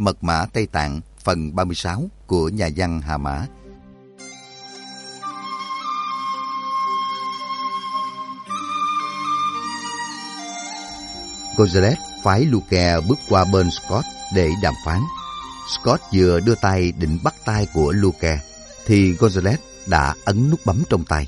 Mật mã Tây Tạng phần 36 của nhà văn Hà Mã. Gonzales phái Luke bước qua bên Scott để đàm phán. Scott vừa đưa tay định bắt tay của Luke thì Gonzales đã ấn nút bấm trong tay.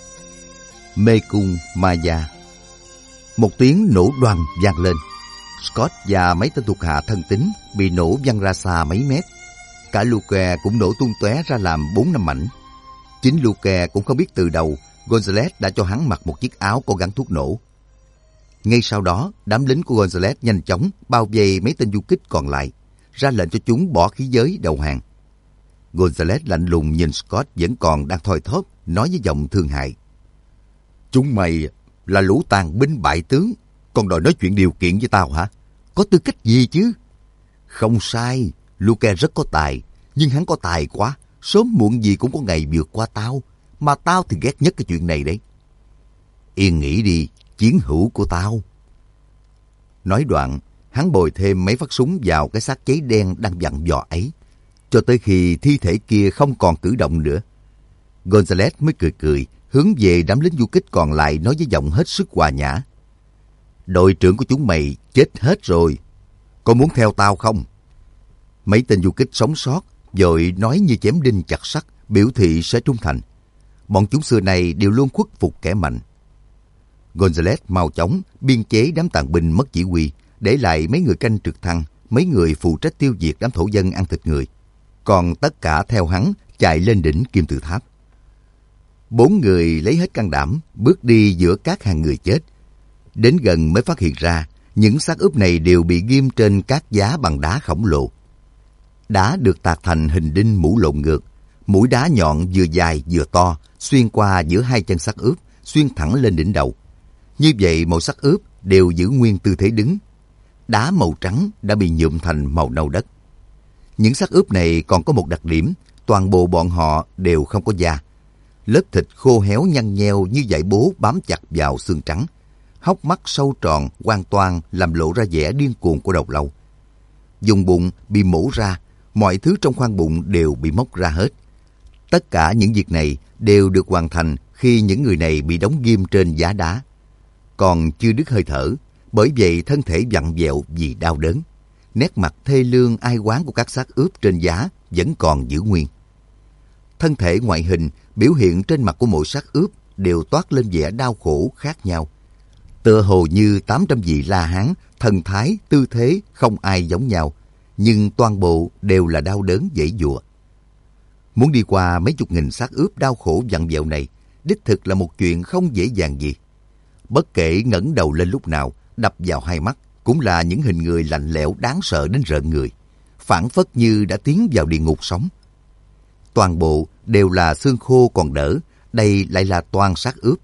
Mê cung Maya. Một tiếng nổ đoàng vang lên. Scott và mấy tên thuộc hạ thân tín bị nổ văng ra xa mấy mét. Cả Luke cũng nổ tung tóe ra làm 4-5 mảnh. Chính Luke cũng không biết từ đầu Gonzales đã cho hắn mặc một chiếc áo có gắn thuốc nổ. Ngay sau đó, đám lính của Gonzales nhanh chóng bao vây mấy tên du kích còn lại, ra lệnh cho chúng bỏ khí giới đầu hàng. Gonzales lạnh lùng nhìn Scott vẫn còn đang thoi thóp, nói với giọng thương hại. Chúng mày là lũ tàn binh bại tướng, còn đòi nói chuyện điều kiện với tao hả? Có tư cách gì chứ? Không sai, Luke rất có tài, nhưng hắn có tài quá, sớm muộn gì cũng có ngày vượt qua tao, mà tao thì ghét nhất cái chuyện này đấy. Yên nghĩ đi, chiến hữu của tao. Nói đoạn, hắn bồi thêm mấy phát súng vào cái xác cháy đen đang vặn vò ấy, cho tới khi thi thể kia không còn cử động nữa. Gonzales mới cười cười, hướng về đám lính du kích còn lại nói với giọng hết sức hòa nhã. Đội trưởng của chúng mày chết hết rồi, có muốn theo tao không? Mấy tên du kích sống sót, vội nói như chém đinh chặt sắt, biểu thị sẽ trung thành. Bọn chúng xưa này đều luôn khuất phục kẻ mạnh. Gonzales mau chóng biên chế đám tàn binh mất chỉ huy, để lại mấy người canh trực thăng, mấy người phụ trách tiêu diệt đám thổ dân ăn thịt người. Còn tất cả theo hắn chạy lên đỉnh Kim Tự Tháp. 4 người lấy hết can đảm bước đi giữa các hàng người chết. Đến gần mới phát hiện ra những xác ướp này đều bị ghim trên các giá bằng đá khổng lồ. Đá được tạc thành hình đinh mũ lộn ngược, mũi đá nhọn vừa dài vừa to, xuyên qua giữa hai chân xác ướp, xuyên thẳng lên đỉnh đầu. Như vậy mọi xác ướp đều giữ nguyên tư thế đứng. Đá màu trắng đã bị nhuộm thành màu nâu đất. Những xác ướp này còn có một đặc điểm, toàn bộ bọn họ đều không có da. Lớp thịt khô héo nhăn nheo như dải bố bám chặt vào xương trắng. Hốc mắt sâu tròn, hoàn toàn làm lộ ra vẻ điên cuồng của đầu lâu. Vùng bụng bị mổ ra, mọi thứ trong khoang bụng đều bị móc ra hết. Tất cả những việc này đều được hoàn thành khi những người này bị đóng ghim trên giá đá. Còn chưa đứt hơi thở, bởi vậy thân thể vặn vẹo vì đau đớn. Nét mặt thê lương ai oán của các xác ướp trên giá vẫn còn giữ nguyên. Thân thể ngoại hình, biểu hiện trên mặt của mỗi xác ướp đều toát lên vẻ đau khổ khác nhau. Tựa hồ như 800 vị La Hán, thần thái, tư thế không ai giống nhau, nhưng toàn bộ đều là đau đớn dãy giụa. Muốn đi qua mấy chục nghìn xác ướp đau khổ vặn vẹo này, đích thực là một chuyện không dễ dàng gì. Bất kể ngẩng đầu lên lúc nào, đập vào hai mắt cũng là những hình người lạnh lẽo đáng sợ đến rợn người, phảng phất như đã tiến vào địa ngục sống. Toàn bộ đều là xương khô còn đỡ, đây lại là toan xác ướp.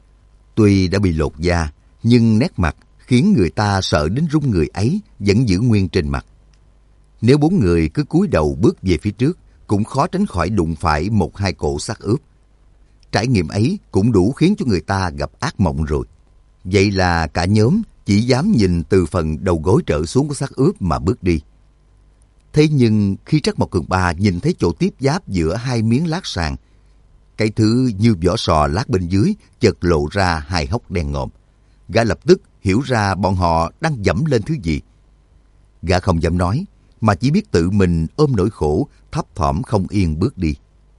Tuy đã bị lột da, nhưng nét mặt khiến người ta sợ đến run người ấy vẫn giữ nguyên trên mặt. Nếu 4 người cứ cúi đầu bước về phía trước, cũng khó tránh khỏi đụng phải 1-2 cổ xác ướp. Trải nghiệm ấy cũng đủ khiến cho người ta gặp ác mộng rồi. Vậy là cả nhóm chỉ dám nhìn từ phần đầu gối trở xuống của xác ướp mà bước đi. Thế nhưng khi Trắc Mộc Cường Ba nhìn thấy chỗ tiếp giáp giữa hai miếng lát sàn, cái thứ như vỏ sò lát bên dưới chợt lộ ra 2 hốc đen ngòm. Gã lập tức hiểu ra bọn họ đang dẫm lên thứ gì. Gã không dám nói, mà chỉ biết tự mình ôm nỗi khổ, thấp thỏm không yên bước đi.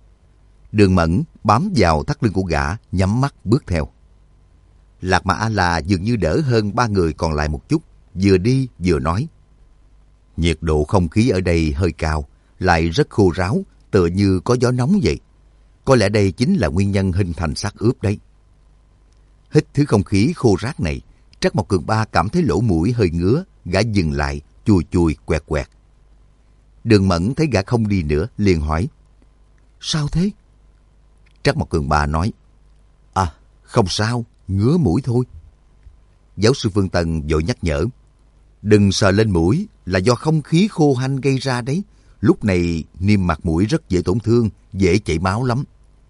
Đường Mẫn bám vào thắt lưng của gã, nhắm mắt bước theo. Lạc Mà A-la dường như đỡ hơn 3 người còn lại một chút, vừa đi vừa nói. Nhiệt độ không khí ở đây hơi cao, lại rất khô ráo, tựa như có gió nóng vậy. Có lẽ đây chính là nguyên nhân hình thành xác ướp đấy. Hít thứ không khí khô rác này, Trắc Mộc Cường Ba cảm thấy lỗ mũi hơi ngứa, gã dừng lại, chùi chùi quẹt quẹt. Đường Mẫn thấy gã không đi nữa, liền hỏi. Sao thế? Trắc Mộc Cường Ba nói. À, không sao, ngứa mũi thôi. Giáo sư Phương Tân vội nhắc nhở. Đừng sờ lên mũi, là do không khí khô hanh gây ra đấy. Lúc này niêm mạc mũi rất dễ tổn thương, dễ chảy máu lắm.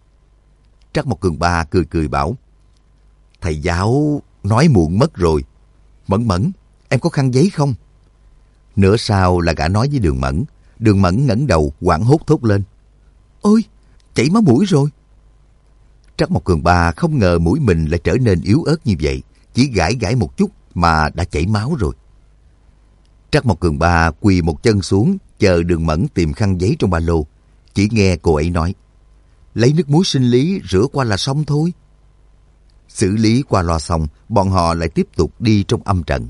Trắc Mộc Cường Ba cười cười bảo. Thầy giáo nói muộn mất rồi. Mẫn Mẫn, em có khăn giấy không? Nửa sau là gã nói với Đường Mẫn. Đường Mẫn ngẩng đầu hoảng hốt thốt lên. Ôi, chảy máu mũi rồi. Trắc Mộc Cường Ba không ngờ mũi mình lại trở nên yếu ớt như vậy. Chỉ gãi gãi một chút mà đã chảy máu rồi. Trắc Mộc Cường Ba quỳ một chân xuống, chờ Đường Mẫn tìm khăn giấy trong ba lô. Chỉ nghe cô ấy nói, lấy nước muối sinh lý rửa qua là xong thôi. Xử lý qua loa xong, bọn họ lại tiếp tục đi trong âm trận.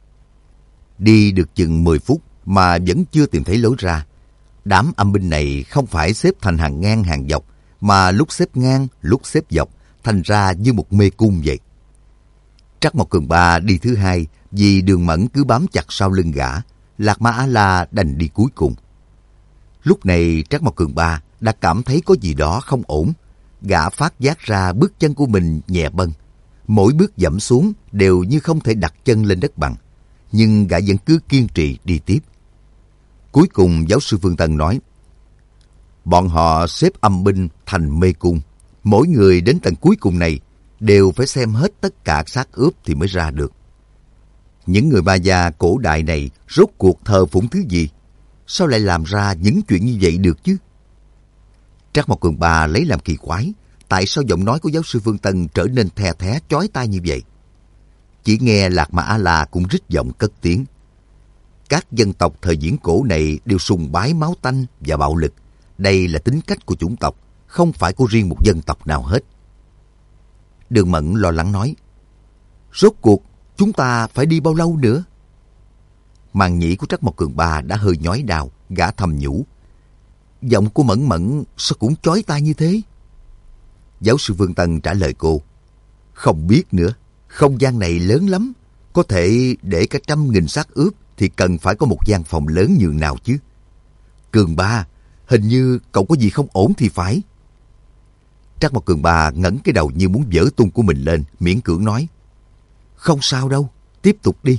Đi được chừng 10 phút mà vẫn chưa tìm thấy lối ra. Đám âm binh này không phải xếp thành hàng ngang hàng dọc, mà lúc xếp ngang, lúc xếp dọc, thành ra như một mê cung vậy. Trắc Mộc Cường Ba đi thứ hai, vì Đường Mẫn cứ bám chặt sau lưng gã. Lạc Ma A-la đành đi cuối cùng. Lúc này Trắc Mộc Cường Ba đã cảm thấy có gì đó không ổn. Gã phát giác ra bước chân của mình nhẹ bâng. Mỗi bước dẫm xuống đều như không thể đặt chân lên đất bằng. Nhưng gã vẫn cứ kiên trì đi tiếp. Cuối cùng giáo sư Phương Tân nói, bọn họ xếp âm binh thành mê cung. Mỗi người đến tầng cuối cùng này đều phải xem hết tất cả xác ướp thì mới ra được. Những người Ma gia cổ đại này rốt cuộc thờ phụng thứ gì? Sao lại làm ra những chuyện như vậy được chứ? Trắc Mộc Cường Ba lấy làm kỳ quái, tại sao giọng nói của giáo sư Phương Tân trở nên the thé chói tai như vậy? Chỉ nghe Lạc Ma A-la cũng rít giọng cất tiếng. Các dân tộc thời viễn cổ này đều sùng bái máu tanh và bạo lực. Đây là tính cách của chủng tộc, không phải của riêng một dân tộc nào hết. Đường Mẫn lo lắng nói, rốt cuộc chúng ta phải đi bao lâu nữa? Màng nhĩ của Trắc Mộc Cường Ba đã hơi nhói đau, gã thầm nhủ. Giọng của Mẫn Mẫn sao cũng chói tai như thế? Giáo sư Phương Tân trả lời cô, không biết nữa, không gian này lớn lắm. Có thể để cả 100.000 xác ướp thì cần phải có một gian phòng lớn nhường nào chứ. Cường Ba, hình như cậu có gì không ổn thì phải. Trắc Mộc Cường Ba ngẩng cái đầu như muốn vỡ tung của mình lên, miễn cưỡng nói, không sao đâu, tiếp tục đi.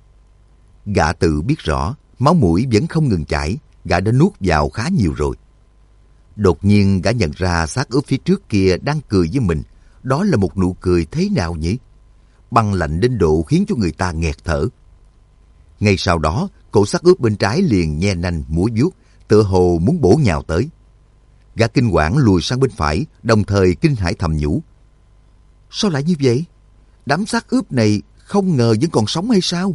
Gã tự biết rõ, máu mũi vẫn không ngừng chảy, gã đã nuốt vào khá nhiều rồi. Đột nhiên gã nhận ra xác ướp phía trước kia đang cười với mình. Đó là một nụ cười thế nào nhỉ? Băng lạnh đến độ khiến cho người ta nghẹt thở. Ngay sau đó, cổ xác ướp bên trái liền nhe nanh múa vuốt, tựa hồ muốn bổ nhào tới. Gã kinh hoảng lùi sang bên phải, đồng thời kinh hãi thầm nhủ. Sao lại như vậy? Đám xác ướp này không ngờ vẫn còn sống hay sao?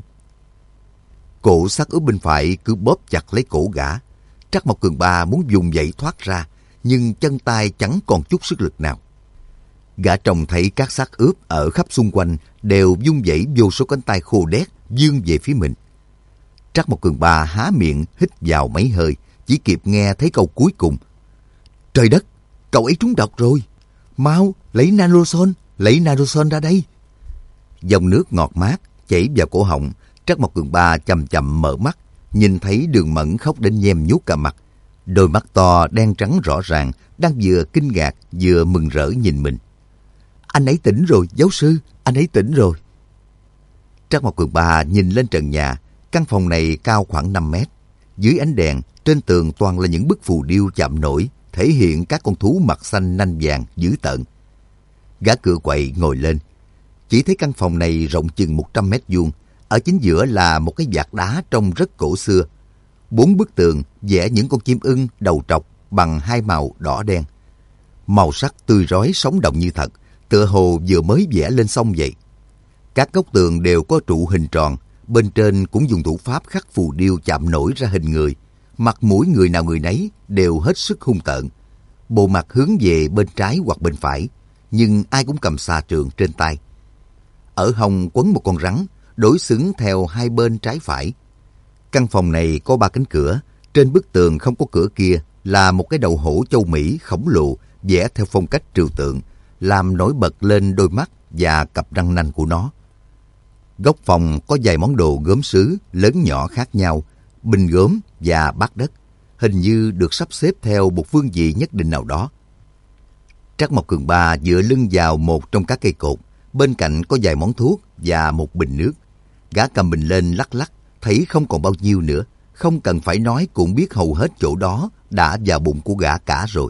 Cổ xác ướp bên phải cứ bóp chặt lấy cổ gã. Trắc Mộc Cường Ba muốn dùng dậy thoát ra, nhưng chân tay chẳng còn chút sức lực nào. Gã trông thấy các xác ướp ở khắp xung quanh đều vung vẩy vô số cánh tay khô đét vươn về phía mình. Trắc Mộc Cường Ba há miệng hít vào mấy hơi, chỉ kịp nghe thấy câu cuối cùng. Trời đất, cậu ấy trúng độc rồi. Mau, lấy Nanosol ra đây. Dòng nước ngọt mát chảy vào cổ họng. Trắc Mộc Cường Ba chậm chậm mở mắt, nhìn thấy Đường Mẫn khóc đến nhem nhuốc cả mặt. Đôi mắt to đen trắng rõ ràng, đang vừa kinh ngạc vừa mừng rỡ nhìn mình. Anh ấy tỉnh rồi, giáo sư, anh ấy tỉnh rồi. Trắc Mộc Cường Ba nhìn lên trần nhà. Căn phòng này cao khoảng 5 mét. Dưới ánh đèn, trên tường toàn là những bức phù điêu chạm nổi, thể hiện các con thú mặt xanh nanh vàng dữ tợn. Gã cựa quậy ngồi lên. Chỉ thấy căn phòng này rộng chừng 100 mét vuông. Ở chính giữa là một cái vạt đá trông rất cổ xưa. 4 bức tường vẽ những con chim ưng đầu trọc bằng 2 màu đỏ đen. Màu sắc tươi rói sống động như thật, tựa hồ vừa mới vẽ lên xong vậy. Các góc tường đều có trụ hình tròn, bên trên cũng dùng thủ pháp khắc phù điêu chạm nổi ra hình người. Mặt mũi người nào người nấy đều hết sức hung tợn. Bộ mặt hướng về bên trái hoặc bên phải, nhưng ai cũng cầm xà trường trên tay. Ở hông quấn một con rắn, đối xứng theo hai bên trái phải. Căn phòng này có 3 cánh cửa, trên bức tường không có cửa kia là một cái đầu hổ châu Mỹ khổng lồ vẽ theo phong cách trừu tượng, làm nổi bật lên đôi mắt và cặp răng nanh của nó. Góc phòng có vài món đồ gốm sứ lớn nhỏ khác nhau, bình gốm và bát đất, hình như được sắp xếp theo một phương vị nhất định nào đó. Trắc Mộc Cường Ba dựa lưng vào một trong các cây cột, bên cạnh có vài món thuốc và một bình nước. Gã cầm bình lên lắc lắc, thấy không còn bao nhiêu nữa, không cần phải nói cũng biết hầu hết chỗ đó đã vào bụng của gã cả rồi.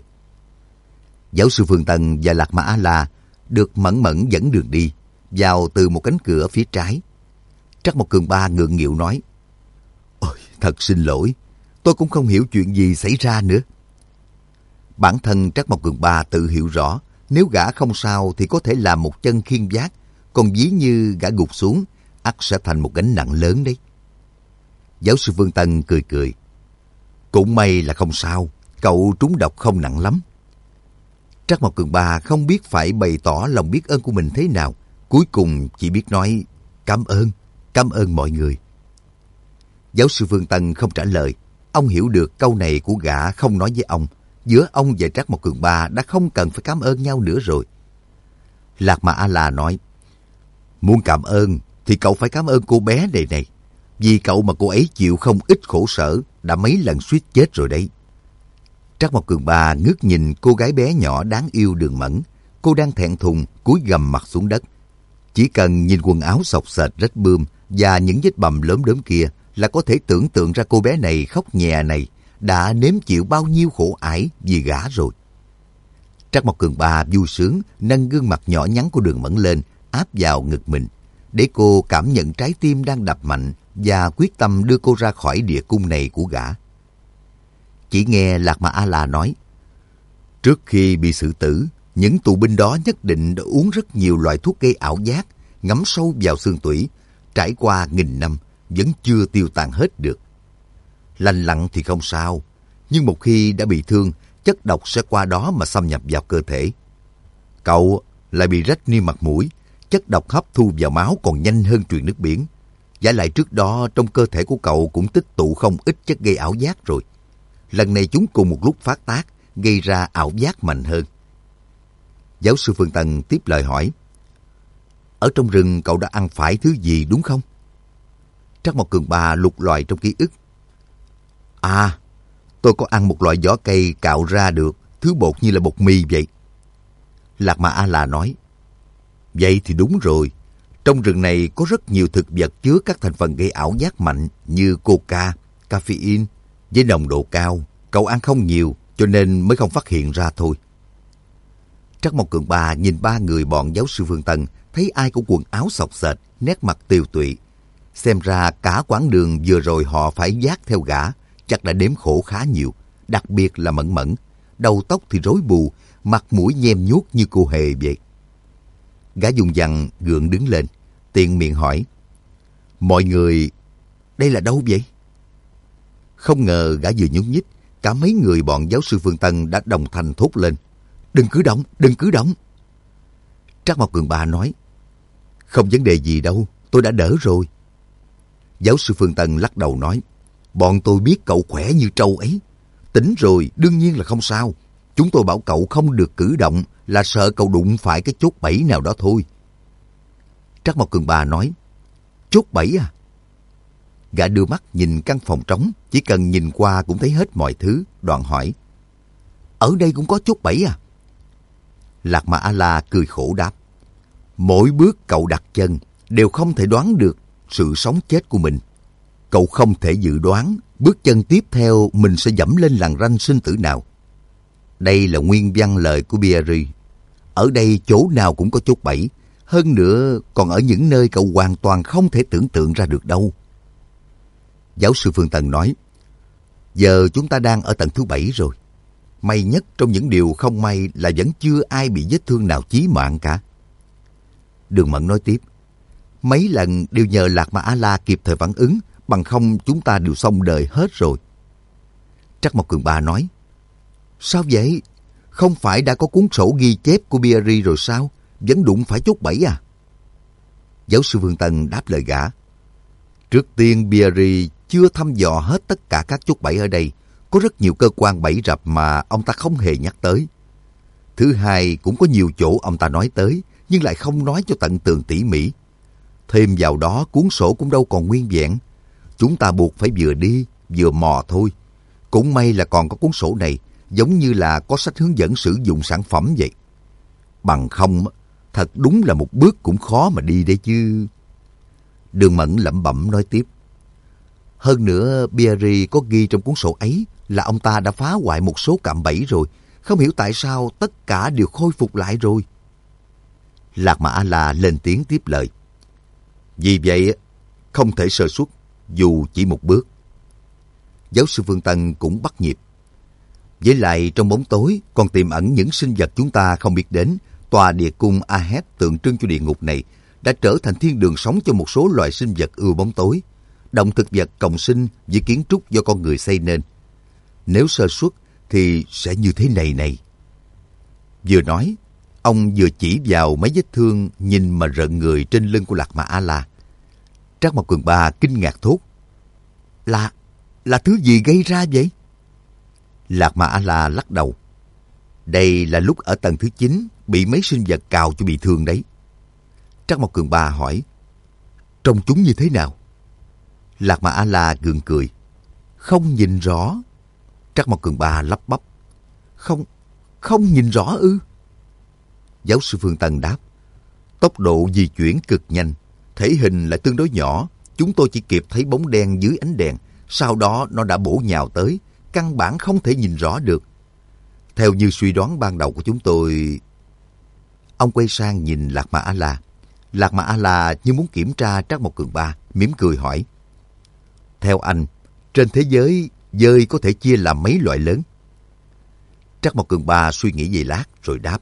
Giáo sư Phương Tân và Lạc Ma A-la được Mẫn Mẫn dẫn đường đi, vào từ một cánh cửa phía trái. Trắc Mộc Cường Ba ngượng nghịu nói, ôi, Thật xin lỗi, tôi cũng không hiểu chuyện gì xảy ra nữa. Bản thân Trác Mộc Cường Ba tự hiểu rõ, nếu gã không sao thì có thể làm một chân khiên vác, còn ví như gã gục xuống, ắt sẽ thành một gánh nặng lớn đấy. Giáo sư Phương Tân cười cười. Cũng may là không sao, cậu trúng độc không nặng lắm. Trác Mộc Cường Ba không biết phải bày tỏ lòng biết ơn của mình thế nào, cuối cùng chỉ biết nói cảm ơn mọi người. Giáo sư Phương Tân không trả lời, ông hiểu được câu này của gã không nói với ông. Giữa ông và Trác Mộc Cường Ba đã không cần phải cảm ơn nhau nữa rồi. Lạc Mà A-la nói, muốn cảm ơn thì cậu phải cảm ơn cô bé này. Vì cậu mà cô ấy chịu không ít khổ sở, đã mấy lần suýt chết rồi đấy. Trác Mộc Cường Ba ngước nhìn cô gái bé nhỏ đáng yêu Đường Mẫn. Cô đang thẹn thùng cúi gằm mặt xuống đất. Chỉ cần nhìn quần áo xộc xệch rách bươm và những vết bầm lốm đốm kia là có thể tưởng tượng ra cô bé này khóc nhè này đã nếm chịu bao nhiêu khổ ải vì gã rồi. Trác Mộc Cường Ba vui sướng nâng gương mặt nhỏ nhắn của Đường Mẫn lên, áp vào ngực mình, để cô cảm nhận trái tim đang đập mạnh và quyết tâm đưa cô ra khỏi địa cung này của gã. Chỉ nghe Lạc Mà A-la nói, trước khi bị xử tử, những tù binh đó nhất định đã uống rất nhiều loại thuốc gây ảo giác, ngấm sâu vào xương tủy, trải qua nghìn năm vẫn chưa tiêu tan hết được. Lành lặn thì không sao, nhưng một khi đã bị thương, chất độc sẽ qua đó mà xâm nhập vào cơ thể. Cậu lại bị rách niêm mặt mũi, chất độc hấp thu vào máu còn nhanh hơn truyền nước biển. Giả lại trước đó trong cơ thể của cậu cũng tích tụ không ít chất gây ảo giác rồi. Lần này chúng cùng một lúc phát tác, gây ra ảo giác mạnh hơn. Giáo sư Phương Tân tiếp lời hỏi, ở trong rừng cậu đã ăn phải thứ gì đúng không? Trác Mộc Cường Ba lục lọi trong ký ức. À, tôi có ăn một loại vỏ cây cạo ra được thứ bột như là bột mì vậy. Lạc Mà A-la nói, vậy thì đúng rồi. Trong rừng này có rất nhiều thực vật chứa các thành phần gây ảo giác mạnh như coca, caffeine với nồng độ cao. Cậu ăn không nhiều cho nên mới không phát hiện ra thôi. Trác Mộc Cường Ba nhìn ba người bọn giáo sư Phương Tân, thấy ai cũng quần áo xộc xệch, nét mặt tiều tụy. Xem ra cả quãng đường vừa rồi họ phải vác theo gã, chắc đã đếm khổ khá nhiều, đặc biệt là Mẫn Mẫn. Đầu tóc thì rối bù, mặt mũi nhem nhuốc như cô hề vậy. Gã dùng dằng gượng đứng lên, tiện miệng hỏi, mọi người, đây là đâu vậy? Không ngờ gã vừa nhúc nhích, cả mấy người bọn giáo sư Phương Tân đã đồng thanh thốt lên, đừng cử động, đừng cử động. Trác Mộc Cường Ba nói, không vấn đề gì đâu, tôi đã đỡ rồi. Giáo sư Phương Tân lắc đầu nói, bọn tôi biết cậu khỏe như trâu ấy. Tỉnh rồi, đương nhiên là không sao. Chúng tôi bảo cậu không được cử động là sợ cậu đụng phải cái chốt bẫy nào đó thôi. Trác Mộc Cường Ba nói, chốt bẫy à? Gã đưa mắt nhìn căn phòng trống, chỉ cần nhìn qua cũng thấy hết mọi thứ, đoạn hỏi, ở đây cũng có chốt bẫy à? Lạc Mà A-la cười khổ đáp, mỗi bước cậu đặt chân đều không thể đoán được sự sống chết của mình. Cậu không thể dự đoán bước chân tiếp theo mình sẽ dẫm lên lằn ranh sinh tử nào. Đây là nguyên văn lời của Biari. Ở đây chỗ nào cũng có chốt bẫy, hơn nữa còn ở những nơi cậu hoàn toàn không thể tưởng tượng ra được đâu. Giáo sư Phương Tân nói, giờ chúng ta đang ở tầng thứ 7 rồi. May nhất trong những điều không may là vẫn chưa ai bị vết thương nào chí mạng cả. Đường Mẫn nói tiếp, mấy lần đều nhờ Lạc Mà A-la kịp thời phản ứng, bằng không chúng ta đều xong đời hết rồi. Trác Mộc Cường Ba nói, sao vậy? Không phải đã có cuốn sổ ghi chép của Biari rồi sao? Vẫn đụng phải chốt bẫy à? Giáo sư Phương Tân đáp lời gã, trước tiên Biari chưa thăm dò hết tất cả các chốt bẫy ở đây. Có rất nhiều cơ quan bẫy rập mà ông ta không hề nhắc tới. Thứ hai, cũng có nhiều chỗ ông ta nói tới, nhưng lại không nói cho tận tường tỉ mỉ. Thêm vào đó, cuốn sổ cũng đâu còn nguyên vẹn. Chúng ta buộc phải vừa đi, vừa mò thôi. Cũng may là còn có cuốn sổ này, giống như là có sách hướng dẫn sử dụng sản phẩm vậy. Bằng không, thật đúng là một bước cũng khó mà đi đấy chứ. Đường Mẫn lẩm bẩm nói tiếp, hơn nữa Biari có ghi trong cuốn sổ ấy là ông ta đã phá hoại một số cạm bẫy rồi. Không hiểu tại sao tất cả đều khôi phục lại rồi. Lạc Mà A-la lên tiếng tiếp lời, vì vậy không thể sơ suất dù chỉ một bước. Giáo sư Phương Tân cũng bắt nhịp. Với lại trong bóng tối còn tiềm ẩn những sinh vật chúng ta không biết đến. Tòa địa cung Ahed tượng trưng cho địa ngục này đã trở thành thiên đường sống cho một số loài sinh vật ưa bóng tối. Động thực vật cộng sinh với kiến trúc do con người xây nên. Nếu sơ suất thì sẽ như thế này này. Vừa nói, ông vừa chỉ vào mấy vết thương nhìn mà rợn người trên lưng của Lạc Ma A-la. Trác Mộc Cường Ba kinh ngạc thốt. Là thứ gì gây ra vậy? Lạc Ma A-la lắc đầu. Đây là lúc ở tầng thứ 9 bị mấy sinh vật cào cho bị thương đấy. Trác Mộc Cường Ba hỏi. Trông chúng như thế nào? Lạc Ma A-la gượng cười. Không nhìn rõ. Trác Mộc Cường Ba lắp bắp. Không nhìn rõ ư? Giáo sư Phương Tân đáp. Tốc độ di chuyển cực nhanh, thể hình lại tương đối nhỏ. Chúng tôi chỉ kịp thấy bóng đen dưới ánh đèn. Sau đó nó đã bổ nhào tới, căn bản không thể nhìn rõ được. Theo như suy đoán ban đầu của chúng tôi... Ông quay sang nhìn Lạc Ma A-la. Lạc Ma A-la như muốn kiểm tra Trác Mộc Cường Ba, mỉm cười hỏi. Theo anh, trên thế giới, dơi có thể chia làm mấy loại lớn? Trác Mộc Cường Ba suy nghĩ giây lát rồi đáp.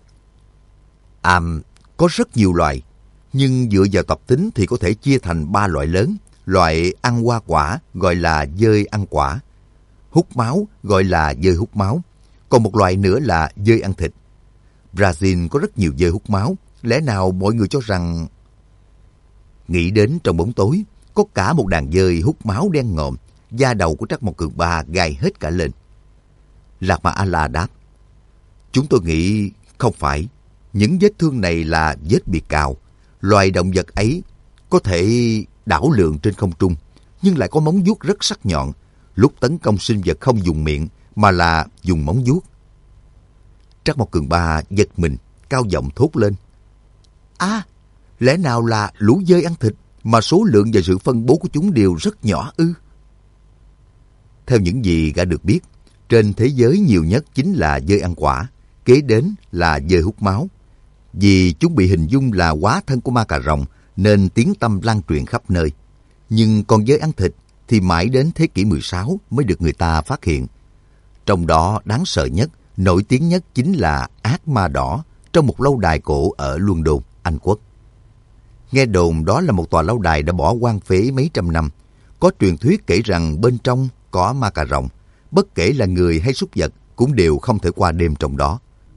Có rất nhiều loài, nhưng dựa vào tập tính thì có thể chia thành 3 loại lớn. Loại ăn hoa quả gọi là dơi ăn quả, hút máu gọi là dơi hút máu, còn một loại nữa là dơi ăn thịt. Brazil có rất nhiều dơi hút máu, lẽ nào mọi người cho rằng... Nghĩ đến trong bóng tối, có cả một đàn dơi hút máu đen ngòm, da đầu của Trác Mộc Cường Ba gai hết cả lên. Lạc Ma A-la đáp. Chúng tôi nghĩ không phải, những vết thương này là vết bị cào. Loài động vật ấy có thể đảo lượn trên không trung, nhưng lại có móng vuốt rất sắc nhọn. Lúc tấn công sinh vật không dùng miệng, mà là dùng móng vuốt. Trác Mộc Cường Ba giật mình, cao giọng thốt lên. Lẽ nào là lũ dơi ăn thịt, mà số lượng và sự phân bố của chúng đều rất nhỏ ư? Theo những gì gã được biết, trên thế giới nhiều nhất chính là dơi ăn quả, kế đến là dơi hút máu. Vì chúng bị hình dung là hóa thân của ma cà rồng, nên tiếng tăm lan truyền khắp nơi. Nhưng còn dơi ăn thịt thì mãi đến thế kỷ 16 mới được người ta phát hiện. Trong đó đáng sợ nhất, nổi tiếng nhất chính là ác ma đỏ trong một lâu đài cổ ở London, Anh Quốc. Nghe đồn đó là một tòa lâu đài đã bỏ hoang phế mấy trăm năm. Có truyền thuyết kể rằng bên trong có ma cà rồng, bất kể là người hay súc vật cũng đều không thể qua đêm trong đó.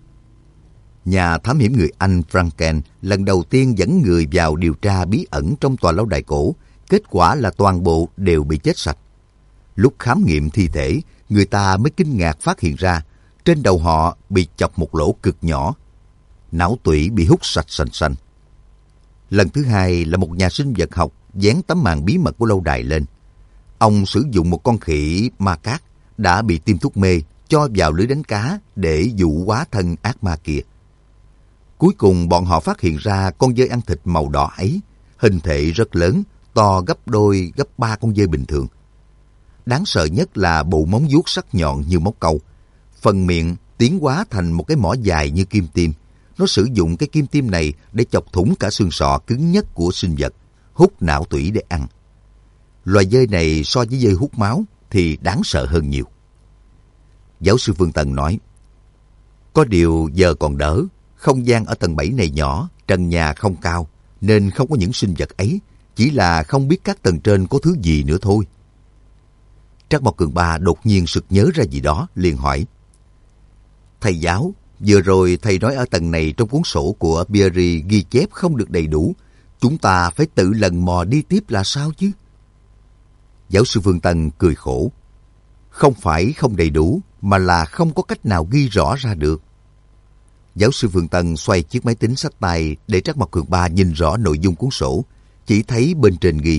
Nhà thám hiểm người Anh Franken lần đầu tiên dẫn người vào điều tra bí ẩn trong tòa lâu đài cổ. Kết quả là toàn bộ đều bị chết sạch. Lúc khám nghiệm thi thể, người ta mới kinh ngạc phát hiện ra trên đầu họ bị chọc một lỗ cực nhỏ. Não tủy bị hút sạch sành sanh. Lần thứ hai là một nhà sinh vật học dán tấm màn bí mật của lâu đài lên. Ông sử dụng một con khỉ ma cát đã bị tiêm thuốc mê cho vào lưới đánh cá để dụ hóa thân ác ma kia. Cuối cùng bọn họ phát hiện ra con dơi ăn thịt màu đỏ ấy, hình thể rất lớn, to gấp đôi, gấp 3 con dơi bình thường. Đáng sợ nhất là bộ móng vuốt sắc nhọn như móc câu. Phần miệng tiến hóa thành một cái mỏ dài như kim tiêm. Nó sử dụng cái kim tiêm này để chọc thủng cả xương sọ cứng nhất của sinh vật, hút não tủy để ăn. Loài dơi này so với dơi hút máu thì đáng sợ hơn nhiều. Giáo sư Phương Tân nói, có điều giờ còn đỡ, không gian ở tầng 7 này nhỏ, trần nhà không cao, nên không có những sinh vật ấy, chỉ là không biết các tầng trên có thứ gì nữa thôi. Trác Mộc Cường Ba đột nhiên sực nhớ ra gì đó, liền hỏi. Thầy giáo, vừa rồi thầy nói ở tầng này trong cuốn sổ của Pierre ghi chép không được đầy đủ. Chúng ta phải tự lần mò đi tiếp là sao chứ? Giáo sư Phương Tân cười khổ. Không phải không đầy đủ, mà là không có cách nào ghi rõ ra được. Giáo sư Phương Tân xoay chiếc máy tính xách tay để Trác Mộc Cường Ba nhìn rõ nội dung cuốn sổ. Chỉ thấy bên trên ghi.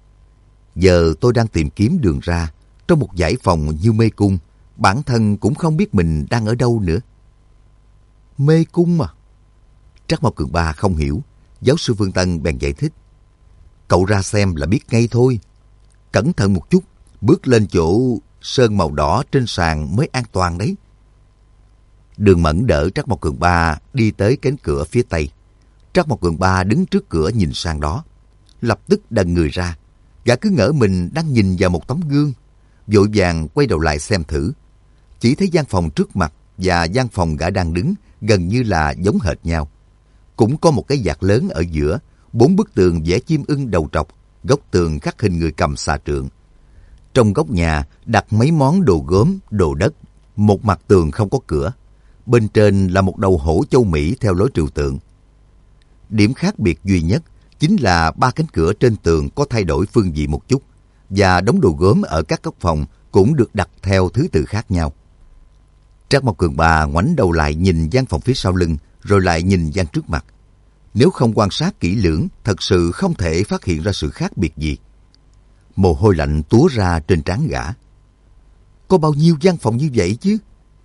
Giờ tôi đang tìm kiếm đường ra. Trong một dãy phòng như mê cung, bản thân cũng không biết mình đang ở đâu nữa. Mê cung à? Trác Mộc Cường Ba không hiểu. Giáo sư Phương Tân bèn giải thích. Cậu ra xem là biết ngay thôi. Cẩn thận một chút, bước lên chỗ sơn màu đỏ trên sàn mới an toàn đấy. Đường Mẫn đỡ Trác Mộc Cường Ba đi tới cánh cửa phía tây. Trác Mộc Cường Ba đứng trước cửa nhìn sang đó. Lập tức đần người ra. Gã cứ ngỡ mình đang nhìn vào một tấm gương. vội vàng quay đầu lại xem thử. Chỉ thấy gian phòng trước mặt và gian phòng gã đang đứng gần như là giống hệt nhau. Cũng có một cái vạt lớn ở giữa, 4 bức tường vẽ chim ưng đầu trọc, góc tường khắc hình người cầm xà trượng. Trong góc nhà đặt mấy món đồ gốm, đồ đất, một mặt tường không có cửa. Bên trên là một đầu hổ châu Mỹ theo lối trừu tượng. Điểm khác biệt duy nhất chính là 3 cánh cửa trên tường có thay đổi phương vị một chút, và đống đồ gốm ở các góc phòng cũng được đặt theo thứ tự khác nhau. Trác Mộc Cường Ba ngoảnh đầu lại nhìn gian phòng phía sau lưng, rồi lại nhìn gian trước mặt. Nếu không quan sát kỹ lưỡng, thật sự không thể phát hiện ra sự khác biệt gì. Mồ hôi lạnh túa ra trên trán gã. Có bao nhiêu gian phòng như vậy chứ?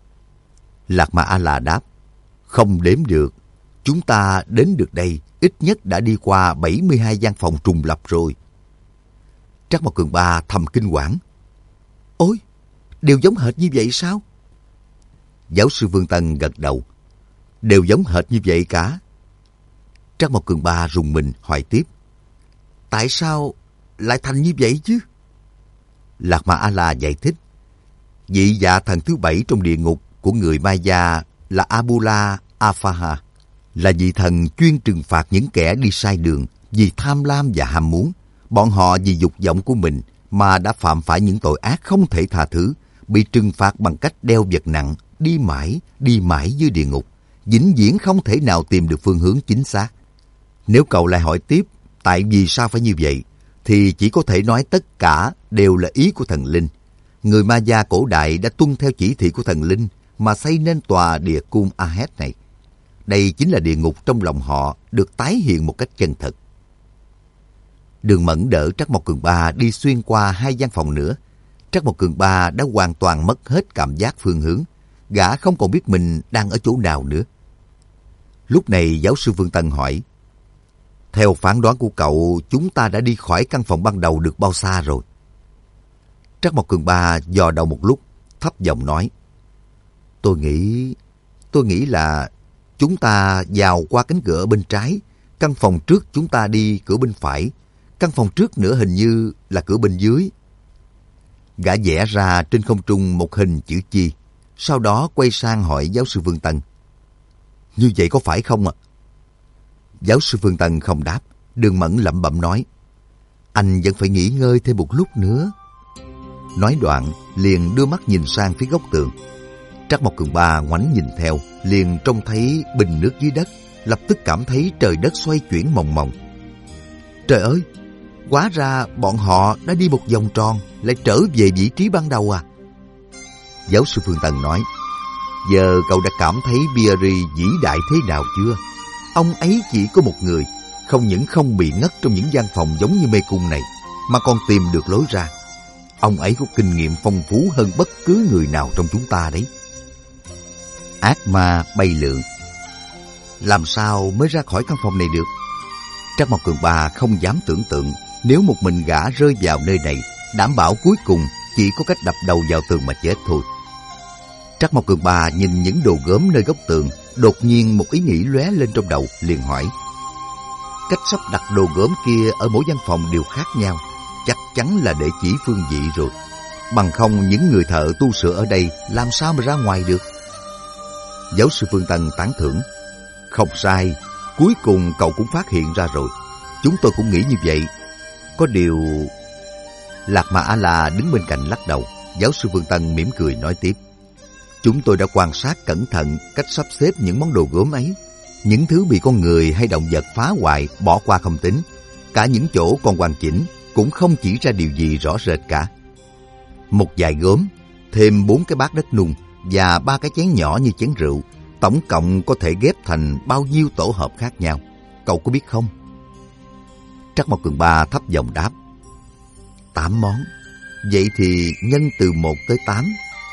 Lạc Ma A-la đáp, không đếm được. Chúng ta đến được đây, ít nhất đã đi qua 72 gian phòng trùng lập rồi. Trác Mộc Cường Ba thầm kinh hoảng. Ôi, đều giống hệt như vậy sao? Giáo sư Vương Tân gật đầu. Đều giống hệt như vậy cả. Trác Mộc Cường Ba rùng mình hỏi tiếp. Tại sao lại thành như vậy chứ? Lạc Ma A-la giải thích. Vị dạ thần thứ 7 trong địa ngục của người Maya là Abula Afaha, là vị thần chuyên trừng phạt những kẻ đi sai đường vì tham lam và ham muốn. Bọn họ vì dục vọng của mình mà đã phạm phải những tội ác không thể tha thứ, bị trừng phạt bằng cách đeo vật nặng, đi mãi dưới địa ngục, vĩnh viễn không thể nào tìm được phương hướng chính xác. Nếu cậu lại hỏi tiếp tại vì sao phải như vậy, thì chỉ có thể nói tất cả đều là ý của thần linh. Người Maya cổ đại đã tuân theo chỉ thị của thần linh mà xây nên tòa địa cung Ahed này. Đây chính là địa ngục trong lòng họ được tái hiện một cách chân thật. Đường Mẫn đỡ Trác Mộc Cường Ba đi xuyên qua 2 gian phòng nữa. Trác Mộc Cường Ba đã hoàn toàn mất hết cảm giác phương hướng. Gã không còn biết mình đang ở chỗ nào nữa. Lúc này giáo sư Vương Tân hỏi. Theo phán đoán của cậu, chúng ta đã đi khỏi căn phòng ban đầu được bao xa rồi? Trác Mộc Cường Ba dò đầu một lúc, thấp giọng nói. Tôi nghĩ là chúng ta vào qua cánh cửa bên trái. Căn phòng trước chúng ta đi cửa bên phải. Căn phòng trước nữa hình như là cửa bên dưới. Gã vẽ ra trên không trung một hình chữ chi. Sau đó quay sang hỏi giáo sư Vương Tân. Như vậy có phải không ạ? Giáo sư Vương Tân không đáp. Đường Mẫn lẩm bẩm nói. Anh vẫn phải nghỉ ngơi thêm một lúc nữa. Nói đoạn, liền đưa mắt nhìn sang phía góc tường. Trác Mộc Cường Ba ngoảnh nhìn theo, liền trông thấy bình nước dưới đất, lập tức cảm thấy trời đất xoay chuyển mòng mòng. Trời ơi, hóa ra bọn họ đã đi một vòng tròn, lại trở về vị trí ban đầu à? Giáo sư Phương Tân nói, giờ cậu đã cảm thấy Biari vĩ đại thế nào chưa? Ông ấy chỉ có một người, không những không bị ngất trong những gian phòng giống như mê cung này, mà còn tìm được lối ra. Ông ấy có kinh nghiệm phong phú hơn bất cứ người nào trong chúng ta đấy. Ác ma bay lượn. Làm sao mới ra khỏi căn phòng này được? Trác Mộc Cường Ba không dám tưởng tượng nếu một mình gã rơi vào nơi này, đảm bảo cuối cùng chỉ có cách đập đầu vào tường mà chết thôi. Trác Mộc Cường Ba nhìn những đồ gốm nơi góc tường, đột nhiên một ý nghĩ lóe lên trong đầu, liền hỏi. Cách sắp đặt đồ gốm kia ở mỗi gian phòng đều khác nhau, chắc chắn là để chỉ phương vị rồi. Bằng không những người thợ tu sửa ở đây làm sao mà ra ngoài được? Giáo sư Phương Tân tán thưởng. Không sai, cuối cùng cậu cũng phát hiện ra rồi. Chúng tôi cũng nghĩ như vậy. Có điều... Lạc Ma A-la đứng bên cạnh lắc đầu. Giáo sư Phương Tân mỉm cười nói tiếp. Chúng tôi đã quan sát cẩn thận cách sắp xếp những món đồ gốm ấy. Những thứ bị con người hay động vật phá hoại bỏ qua không tính. Cả những chỗ còn hoàn chỉnh cũng không chỉ ra điều gì rõ rệt cả. Một vài gốm, thêm 4 cái bát đất nung và 3 cái chén nhỏ như chén rượu, tổng cộng có thể ghép thành bao nhiêu tổ hợp khác nhau, cậu có biết không? Trác Mộc Cường Ba thấp giọng đáp. 8 món. Vậy thì nhân từ 1 tới 8.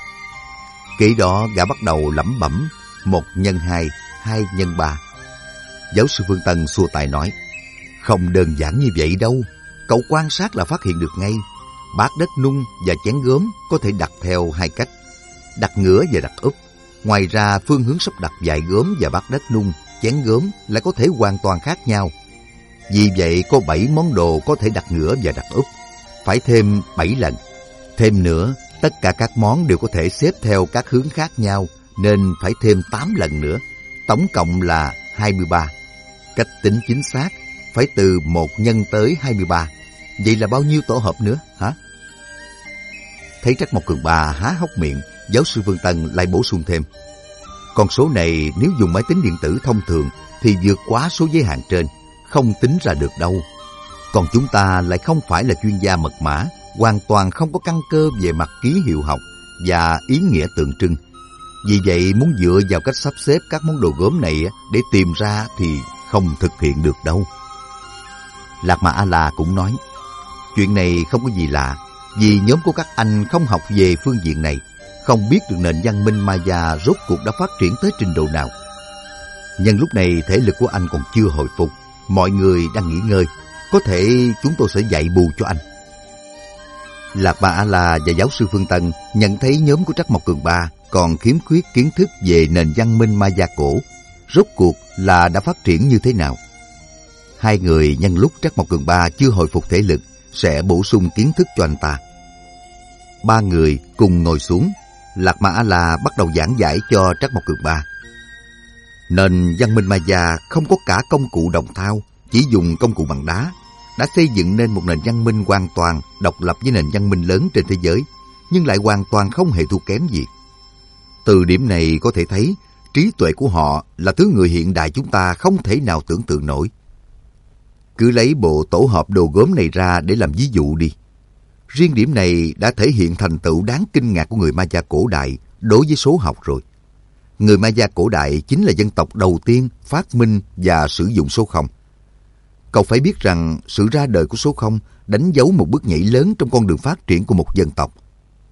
Kỹ đó gã bắt đầu lẩm bẩm 1 nhân 2, 2 nhân 3. Giáo sư Phương Tân xua tay nói. Không đơn giản như vậy đâu. Cậu quan sát là phát hiện được ngay. Bát đất nung và chén gốm có thể đặt theo 2 cách. Đặt ngửa và đặt úp. Ngoài ra phương hướng sắp đặt vại gốm và bát đất nung, chén gốm lại có thể hoàn toàn khác nhau. Vì vậy có 7 món đồ có thể đặt ngửa và đặt úp. Phải thêm 7 lần. Thêm nữa, tất cả các món đều có thể xếp theo các hướng khác nhau, nên phải thêm 8 lần nữa. Tổng cộng là 23. Cách tính chính xác phải từ 1 nhân tới 23. Vậy là bao nhiêu tổ hợp nữa hả? Thấy Trắc Mộc Cường Ba há hốc miệng, giáo sư Vương Tân lại bổ sung thêm. Con số này nếu dùng máy tính điện tử thông thường thì vượt quá số giới hạn trên, không tính ra được đâu. Còn chúng ta lại không phải là chuyên gia mật mã, hoàn toàn không có căn cơ về mặt ký hiệu học và ý nghĩa tượng trưng. Vì vậy muốn dựa vào cách sắp xếp các món đồ gốm này để tìm ra thì không thực hiện được đâu. Lạc Ma A-la cũng nói, chuyện này không có gì lạ, vì nhóm của các anh không học về phương diện này, không biết được nền văn minh Maya rốt cuộc đã phát triển tới trình độ nào. Nhân lúc này thể lực của anh còn chưa hồi phục, mọi người đang nghỉ ngơi, có thể chúng tôi sẽ dạy bù cho anh. Lạc Ma A-la và giáo sư Phương Tân nhận thấy nhóm của Trắc Mộc Cường Ba còn khiếm khuyết kiến thức về nền văn minh Maya cổ, rốt cuộc là đã phát triển như thế nào. Hai người nhân lúc Trắc Mộc Cường Ba chưa hồi phục thể lực sẽ bổ sung kiến thức cho anh ta. Ba người cùng ngồi xuống, Lạc Ma A-la bắt đầu giảng giải cho Trắc Mộc Cường Ba. Nền văn minh Maya không có cả công cụ đồng thau, chỉ dùng công cụ bằng đá, đã xây dựng nên một nền văn minh hoàn toàn độc lập với nền văn minh lớn trên thế giới, nhưng lại hoàn toàn không hề thua kém gì. Từ điểm này có thể thấy, trí tuệ của họ là thứ người hiện đại chúng ta không thể nào tưởng tượng nổi. Cứ lấy bộ tổ hợp đồ gốm này ra để làm ví dụ đi. Riêng điểm này đã thể hiện thành tựu đáng kinh ngạc của người Maya cổ đại đối với số học rồi. Người Maya cổ đại chính là dân tộc đầu tiên phát minh và sử dụng số không. Cậu phải biết rằng sự ra đời của số không đánh dấu một bước nhảy lớn trong con đường phát triển của một dân tộc.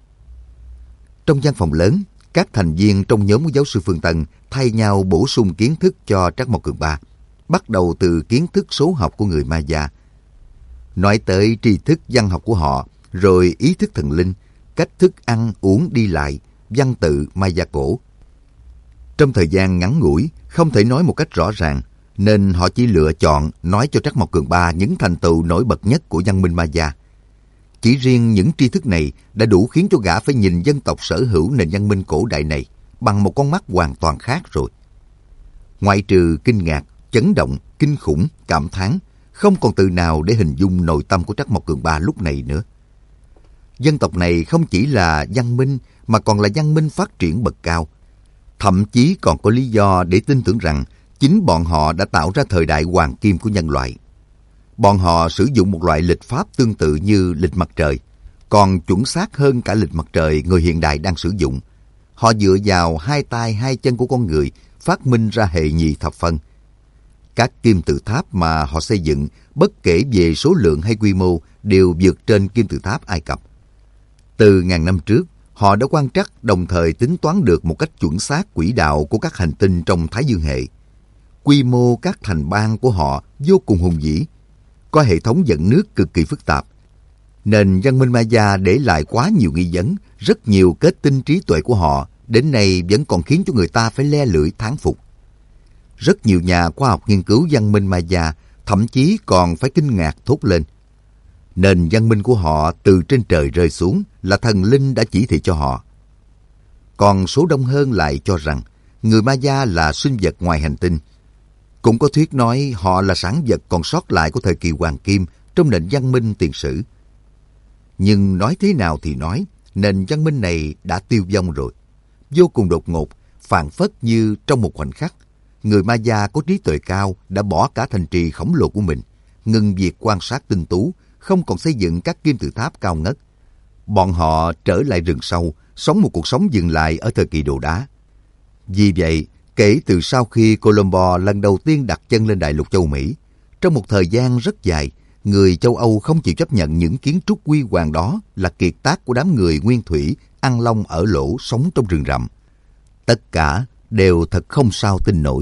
Trong văn phòng lớn, các thành viên trong nhóm của giáo sư Phương Tân thay nhau bổ sung kiến thức cho Trắc Mộc Cường Ba, bắt đầu từ kiến thức số học của người Maya, nói tới tri thức văn học của họ, rồi ý thức thần linh, cách thức ăn uống đi lại, văn tự Maya cổ. Trong thời gian ngắn ngủi, không thể nói một cách rõ ràng, nên họ chỉ lựa chọn nói cho Trắc Mộc Cường Ba những thành tựu nổi bật nhất của văn minh Maya. Chỉ riêng những tri thức này đã đủ khiến cho gã phải nhìn dân tộc sở hữu nền văn minh cổ đại này bằng một con mắt hoàn toàn khác rồi. Ngoại trừ kinh ngạc, chấn động, kinh khủng, cảm thán, không còn từ nào để hình dung nội tâm của Trắc Mộc Cường Ba lúc này nữa. Dân tộc này không chỉ là văn minh mà còn là văn minh phát triển bậc cao. Thậm chí còn có lý do để tin tưởng rằng chính bọn họ đã tạo ra thời đại hoàng kim của nhân loại. Bọn họ sử dụng một loại lịch pháp tương tự như lịch mặt trời, còn chuẩn xác hơn cả lịch mặt trời người hiện đại đang sử dụng. Họ dựa vào hai tay hai chân của con người phát minh ra hệ nhị thập phân. Các kim tự tháp mà họ xây dựng, bất kể về số lượng hay quy mô, đều vượt trên kim tự tháp Ai Cập. Từ ngàn năm trước, họ đã quan trắc đồng thời tính toán được một cách chuẩn xác quỹ đạo của các hành tinh trong Thái Dương hệ. Quy mô các thành bang của họ vô cùng hùng vĩ, có hệ thống dẫn nước cực kỳ phức tạp. Nền văn minh Maya để lại quá nhiều nghi vấn, rất nhiều kết tinh trí tuệ của họ đến nay vẫn còn khiến cho người ta phải le lưỡi thán phục. Rất nhiều nhà khoa học nghiên cứu văn minh Maya thậm chí còn phải kinh ngạc thốt lên. Nền văn minh của họ từ trên trời rơi xuống là thần linh đã chỉ thị cho họ. Còn số đông hơn lại cho rằng người Maya là sinh vật ngoài hành tinh. Cũng có thuyết nói họ là sản vật còn sót lại của thời kỳ hoàng kim trong nền văn minh tiền sử. Nhưng nói thế nào thì nói, nền văn minh này đã tiêu vong rồi. Vô cùng đột ngột, phảng phất như trong một khoảnh khắc, người Maya có trí tuệ cao đã bỏ cả thành trì khổng lồ của mình, ngừng việc quan sát tinh tú, không còn xây dựng các kim tự tháp cao ngất. Bọn họ trở lại rừng sâu, sống một cuộc sống dừng lại ở thời kỳ đồ đá. Vì vậy, kể từ sau khi Colombo lần đầu tiên đặt chân lên đại lục châu Mỹ, trong một thời gian rất dài, người châu Âu không chịu chấp nhận những kiến trúc huy hoàng đó là kiệt tác của đám người nguyên thủy, ăn lông ở lỗ sống trong rừng rậm. Tất cả đều thật không sao tin nổi.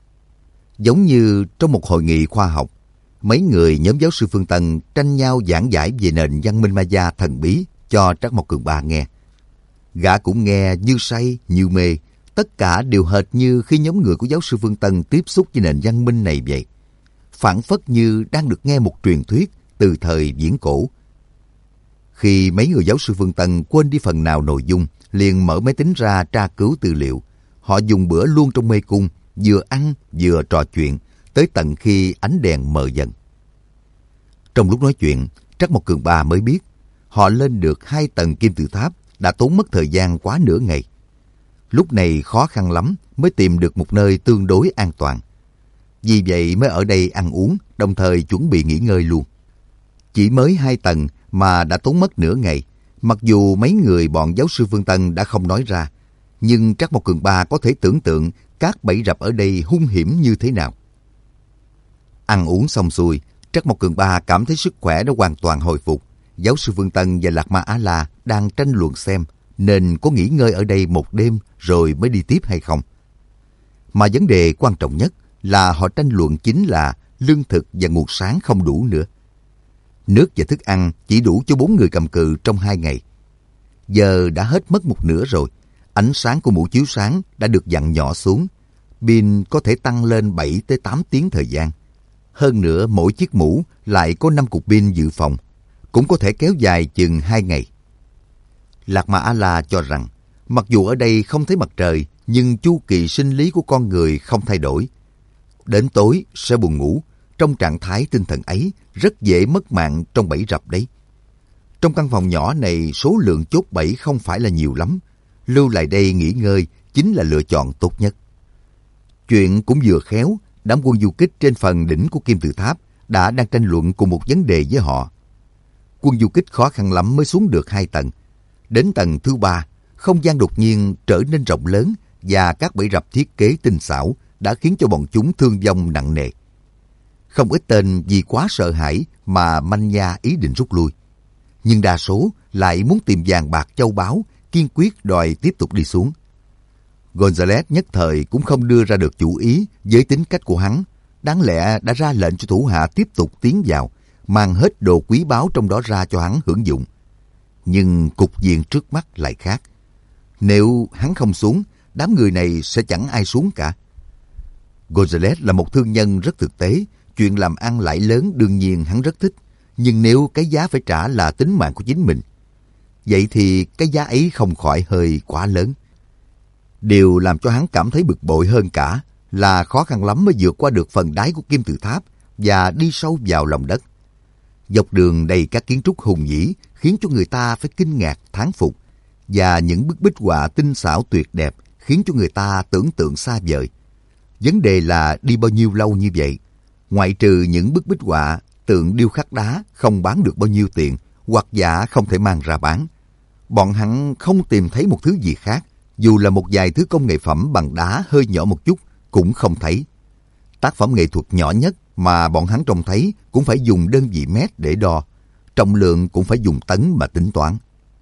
Giống như trong một hội nghị khoa học, mấy người nhóm giáo sư Phương Tân tranh nhau giảng giải về nền văn minh Maya thần bí cho Trắc Mộc Cường Ba nghe. Gã cũng nghe như say, như mê, tất cả đều hệt như khi nhóm người của giáo sư Phương Tân tiếp xúc với nền văn minh này vậy. Phảng phất như đang được nghe một truyền thuyết từ thời viễn cổ. Khi mấy người giáo sư Phương Tân quên đi phần nào nội dung, liền mở máy tính ra tra cứu tư liệu. Họ dùng bữa luôn trong mê cung, vừa ăn vừa trò chuyện, tới tận khi ánh đèn mờ dần. Trong lúc nói chuyện, Trắc Mộc Cường Ba mới biết, họ lên được 2 tầng kim tự tháp đã tốn mất thời gian quá nửa ngày. Lúc này khó khăn lắm mới tìm được một nơi tương đối an toàn. Vì vậy mới ở đây ăn uống, đồng thời chuẩn bị nghỉ ngơi luôn. Chỉ mới 2 tầng mà đã tốn mất nửa ngày. Mặc dù mấy người bọn giáo sư Phương Tân đã không nói ra, nhưng Trắc Mộc Cường Ba có thể tưởng tượng các bẫy rập ở đây hung hiểm như thế nào. Ăn uống xong xuôi, Trắc Mộc Cường Ba cảm thấy sức khỏe đã hoàn toàn hồi phục. Giáo sư Phương Tân và Lạc Ma A-la đang tranh luận xem nên có nghỉ ngơi ở đây một đêm rồi mới đi tiếp hay không. Mà vấn đề quan trọng nhất là họ tranh luận chính là lương thực và nguồn sáng không đủ nữa. Nước và thức ăn chỉ đủ cho 4 người cầm cự trong 2 ngày. Giờ đã hết mất một nửa rồi. Ánh sáng của mũ chiếu sáng đã được dặn nhỏ xuống. Pin có thể tăng lên 7 tới 8 tiếng thời gian. Hơn nữa mỗi chiếc mũ lại có 5 cục pin dự phòng, cũng có thể kéo dài chừng 2 ngày. Lạc Ma A-la cho rằng, mặc dù ở đây không thấy mặt trời, nhưng chu kỳ sinh lý của con người không thay đổi. Đến tối sẽ buồn ngủ, trong trạng thái tinh thần ấy rất dễ mất mạng trong bẫy rập đấy. Trong căn phòng nhỏ này số lượng chốt bẫy không phải là nhiều lắm. Lưu lại đây nghỉ ngơi chính là lựa chọn tốt nhất. Chuyện cũng vừa khéo, đám quân du kích trên phần đỉnh của kim tự tháp đang tranh luận cùng một vấn đề với họ. Quân du kích khó khăn lắm mới xuống được 2 tầng. Đến tầng thứ 3, không gian đột nhiên trở nên rộng lớn và các bẫy rập thiết kế tinh xảo đã khiến cho bọn chúng thương vong nặng nề. Không ít tên vì quá sợ hãi mà manh nha ý định rút lui. Nhưng đa số lại muốn tìm vàng bạc châu báu, kiên quyết đòi tiếp tục đi xuống. Gonzales nhất thời cũng không đưa ra được chủ ý với tính cách của hắn. Đáng lẽ đã ra lệnh cho thủ hạ tiếp tục tiến vào, mang hết đồ quý báu trong đó ra cho hắn hưởng dụng. Nhưng cục diện trước mắt lại khác. Nếu hắn không xuống, đám người này sẽ chẳng ai xuống cả. Gonzales là một thương nhân rất thực tế, chuyện làm ăn lãi lớn đương nhiên hắn rất thích. Nhưng nếu cái giá phải trả là tính mạng của chính mình, vậy thì cái giá ấy không khỏi hơi quá lớn. Điều làm cho hắn cảm thấy bực bội hơn cả là khó khăn lắm mới vượt qua được phần đáy của kim tự tháp và đi sâu vào lòng đất. Dọc đường đầy các kiến trúc hùng vĩ khiến cho người ta phải kinh ngạc thán phục, và những bức bích họa tinh xảo tuyệt đẹp khiến cho người ta tưởng tượng xa vời. Vấn đề là đi bao nhiêu lâu như vậy? Ngoại trừ những bức bích họa, tượng điêu khắc đá không bán được bao nhiêu tiền, hoặc giả không thể mang ra bán. Bọn hắn không tìm thấy một thứ gì khác, dù là một vài thứ công nghệ phẩm bằng đá hơi nhỏ một chút cũng không thấy. Tác phẩm nghệ thuật nhỏ nhất mà bọn hắn trông thấy cũng phải dùng đơn vị mét để đo, trọng lượng cũng phải dùng tấn mà tính toán.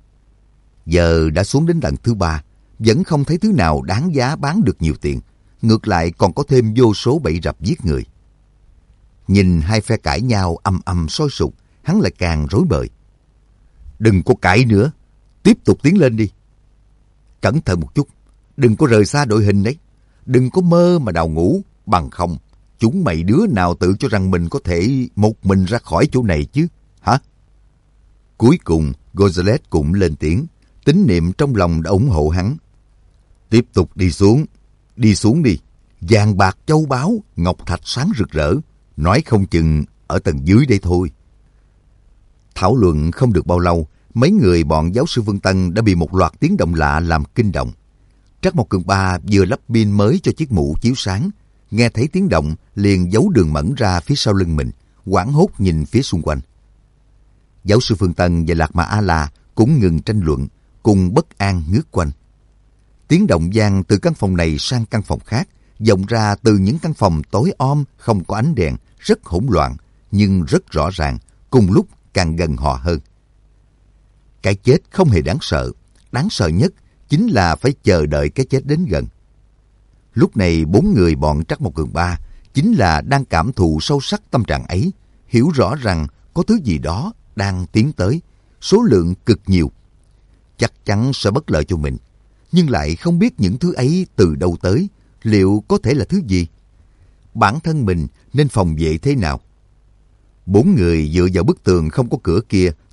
Giờ đã xuống đến tầng thứ 3, vẫn không thấy thứ nào đáng giá bán được nhiều tiền, ngược lại còn có thêm vô số bẫy rập giết người. Nhìn hai phe cãi nhau ầm ầm sôi sục, hắn lại càng rối bời. Đừng có cãi nữa, tiếp tục tiến lên đi. Cẩn thận một chút, đừng có rời xa đội hình đấy. Đừng có mơ mà đào ngũ, bằng không chúng mày đứa nào tự cho rằng mình có thể một mình ra khỏi chỗ này chứ, hả? Cuối cùng, Gonzales cũng lên tiếng, tín niệm trong lòng đã ủng hộ hắn. Tiếp tục đi xuống đi. Vàng bạc châu báu, ngọc thạch sáng rực rỡ, nói không chừng ở tầng dưới đây thôi. Thảo luận không được bao lâu, mấy người bọn giáo sư Vương Tân đã bị một loạt tiếng động lạ làm kinh động. Trắc Mộc Cường Ba vừa lắp pin mới cho chiếc mũ chiếu sáng, nghe thấy tiếng động liền giấu Đường Mẫn ra phía sau lưng mình, hoảng hốt nhìn phía xung quanh. Giáo sư Phương Tân và Lạc Ma A-la cũng ngừng tranh luận, cùng bất an ngước quanh. Tiếng động vang từ căn phòng này sang căn phòng khác, vọng ra từ những căn phòng tối om không có ánh đèn, rất hỗn loạn nhưng rất rõ ràng, cùng lúc càng gần họ hơn. Cái chết không hề đáng sợ nhất chính là phải chờ đợi cái chết đến gần. Lúc này 4 người bọn Trắc Mộc Cường Ba chính là đang cảm thụ sâu sắc tâm trạng ấy, hiểu rõ rằng có thứ gì đó đang tiến tới, số lượng cực nhiều. Chắc chắn sẽ bất lợi cho mình, nhưng lại không biết những thứ ấy từ đâu tới, liệu có thể là thứ gì? Bản thân mình nên phòng vệ thế nào? 4 người dựa vào bức tường không có cửa kia,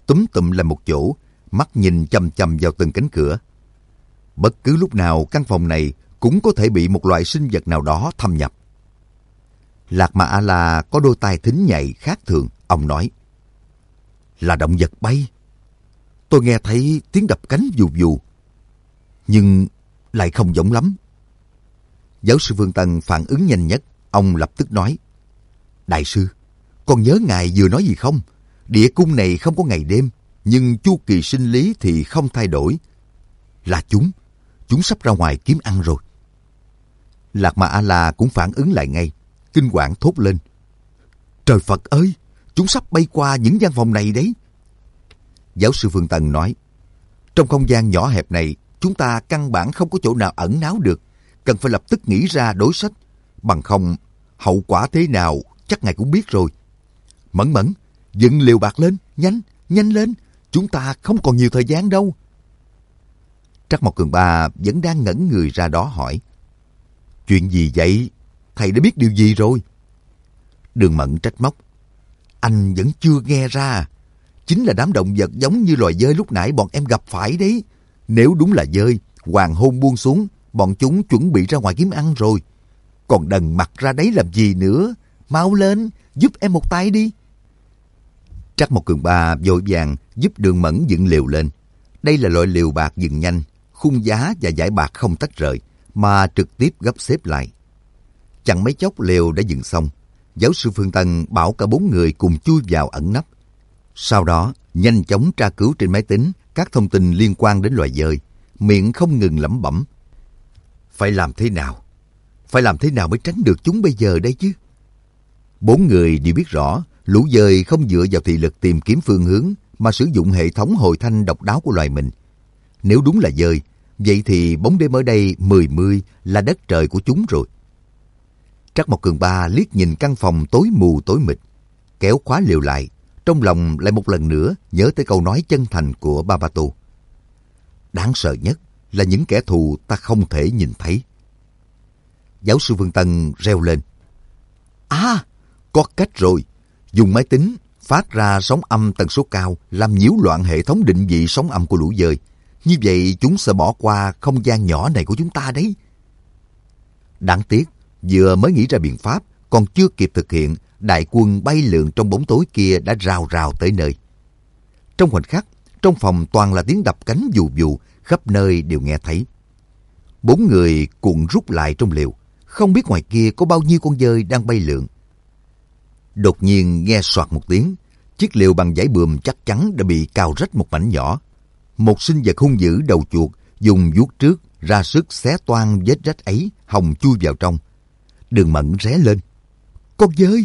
túm tụm lại một chỗ, mắt nhìn chằm chằm vào từng cánh cửa. Bất cứ lúc nào căn phòng này cũng có thể bị một loại sinh vật nào đó thâm nhập. Lạc Mà A-la có đôi tai thính nhạy khác thường. Ông nói, là động vật bay. Tôi nghe thấy tiếng đập cánh vù vù, nhưng lại không giống lắm. Giáo sư Phương Tân phản ứng nhanh nhất. Ông lập tức nói, đại sư, con nhớ ngài vừa nói gì không? Địa cung này không có ngày đêm, nhưng chu kỳ sinh lý thì không thay đổi. Là chúng sắp ra ngoài kiếm ăn rồi. Lạc Mà A-la cũng phản ứng lại ngay, kinh hoàng thốt lên, trời Phật ơi, chúng sắp bay qua những gian phòng này đấy. Giáo sư Phương Tân nói, trong không gian nhỏ hẹp này, chúng ta căn bản không có chỗ nào ẩn náu được, cần phải lập tức nghĩ ra đối sách, bằng không hậu quả thế nào chắc ngài cũng biết rồi. Mẫn Mẫn, dựng liều bạt lên, nhanh lên, chúng ta không còn nhiều thời gian đâu. Trắc Mộc Cường Ba vẫn đang ngẩn người ra đó hỏi, chuyện gì vậy? Thầy đã biết điều gì rồi? Đường Mẫn trách móc, anh vẫn chưa nghe ra. Chính là đám động vật giống như loài dơi lúc nãy bọn em gặp phải đấy. Nếu đúng là dơi, hoàng hôn buông xuống, bọn chúng chuẩn bị ra ngoài kiếm ăn rồi. Còn đần mặt ra đấy làm gì nữa? Mau lên, giúp em một tay đi. Trắc Mộc Cường Ba vội vàng giúp Đường Mẫn dựng liều lên. Đây là loại liều bạt dựng nhanh, khung giá và dải bạt không tách rời, mà trực tiếp gấp xếp lại. Chẳng mấy chốc liều đã dựng xong. Giáo sư Phương Tân bảo cả 4 người cùng chui vào ẩn nấp. Sau đó, nhanh chóng tra cứu trên máy tính các thông tin liên quan đến loài dơi, miệng không ngừng lẩm bẩm. Phải làm thế nào? Phải làm thế nào mới tránh được chúng bây giờ đây chứ? 4 người đều biết rõ, lũ dơi không dựa vào thị lực tìm kiếm phương hướng, mà sử dụng hệ thống hồi thanh độc đáo của loài mình. Nếu đúng là dơi, vậy thì bóng đêm ở đây 10 là đất trời của chúng rồi. Trắc Mộc Cường Ba liếc nhìn căn phòng tối mù tối mịt, kéo khóa liều lại, trong lòng lại một lần nữa nhớ tới câu nói chân thành của Babato. Đáng sợ nhất là những kẻ thù ta không thể nhìn thấy. Giáo sư Phương Tân reo lên. À, có cách rồi. Dùng máy tính phát ra sóng âm tần số cao làm nhiễu loạn hệ thống định vị sóng âm của lũ dơi. Như vậy chúng sẽ bỏ qua không gian nhỏ này của chúng ta đấy. Đáng tiếc, vừa mới nghĩ ra biện pháp, còn chưa kịp thực hiện, đại quân bay lượn trong bóng tối kia đã rào rào tới nơi. Trong khoảnh khắc, trong phòng toàn là tiếng đập cánh vù vù, khắp nơi đều nghe thấy. 4 người cuộn rút lại trong liều, không biết ngoài kia có bao nhiêu con dơi đang bay lượn. Đột nhiên nghe soạt một tiếng, chiếc liều bằng vải bườm chắc chắn đã bị cào rách một mảnh nhỏ. Một sinh vật hung dữ đầu chuột dùng vuốt trước ra sức xé toang vết rách ấy, hòng chui vào trong. Đường Mẫn ré lên. Con dơi!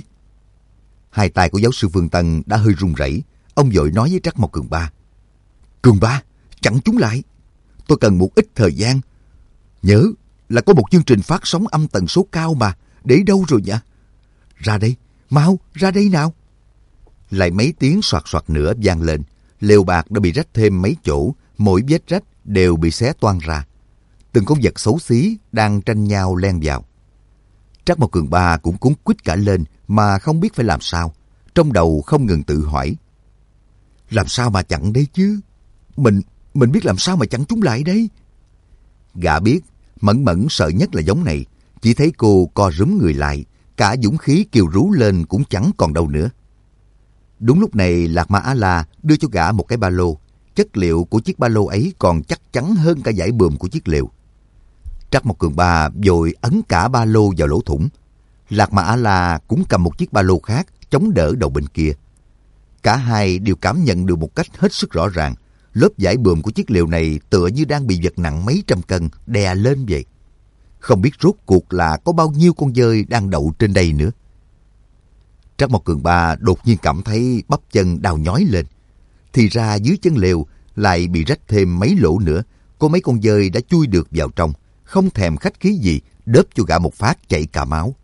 Hai tay của giáo sư Phương Tân đã hơi run rẩy. Ông vội nói với Trắc Mộc Cường Ba. Cường Ba, chặn chúng lại. Tôi cần một ít thời gian. Nhớ là có một chương trình phát sóng âm tần số cao mà. Để đâu rồi nhỉ? Ra đây, mau, ra đây nào. Lại mấy tiếng soạt soạt nữa vang lên. Lều bạt đã bị rách thêm mấy chỗ, mỗi vết rách đều bị xé toang ra. Từng con vật xấu xí đang tranh nhau len vào. Trắc Mộc Cường Ba cũng cuống quýt cả lên mà không biết phải làm sao. Trong đầu không ngừng tự hỏi. Làm sao mà chặn đây chứ? Mình biết làm sao mà chặn chúng lại đấy. Gã biết, Mẫn Mẫn sợ nhất là giống này. Chỉ thấy cô co rúm người lại, cả dũng khí kêu rú lên cũng chẳng còn đâu nữa. Đúng lúc này Lạc Ma A-la đưa cho gã một cái ba lô. Chất liệu của chiếc ba lô ấy còn chắc chắn hơn cả dải bườm của chiếc liều. Trắc Mộc Cường Ba vội ấn cả ba lô vào lỗ thủng. Lạc Ma A-la cũng cầm một chiếc ba lô khác chống đỡ đầu bên kia. Cả hai đều cảm nhận được một cách hết sức rõ ràng. Lớp vải bườm của chiếc liều này tựa như đang bị vật nặng mấy trăm cân đè lên vậy. Không biết rốt cuộc là có bao nhiêu con dơi đang đậu trên đây nữa. Trắc Mộc Cường Ba đột nhiên cảm thấy bắp chân đau nhói lên. Thì ra dưới chân liều lại bị rách thêm mấy lỗ nữa. Có mấy con dơi đã chui được vào trong, không thèm khách khí gì, đớp cho gã một phát chảy cả máu.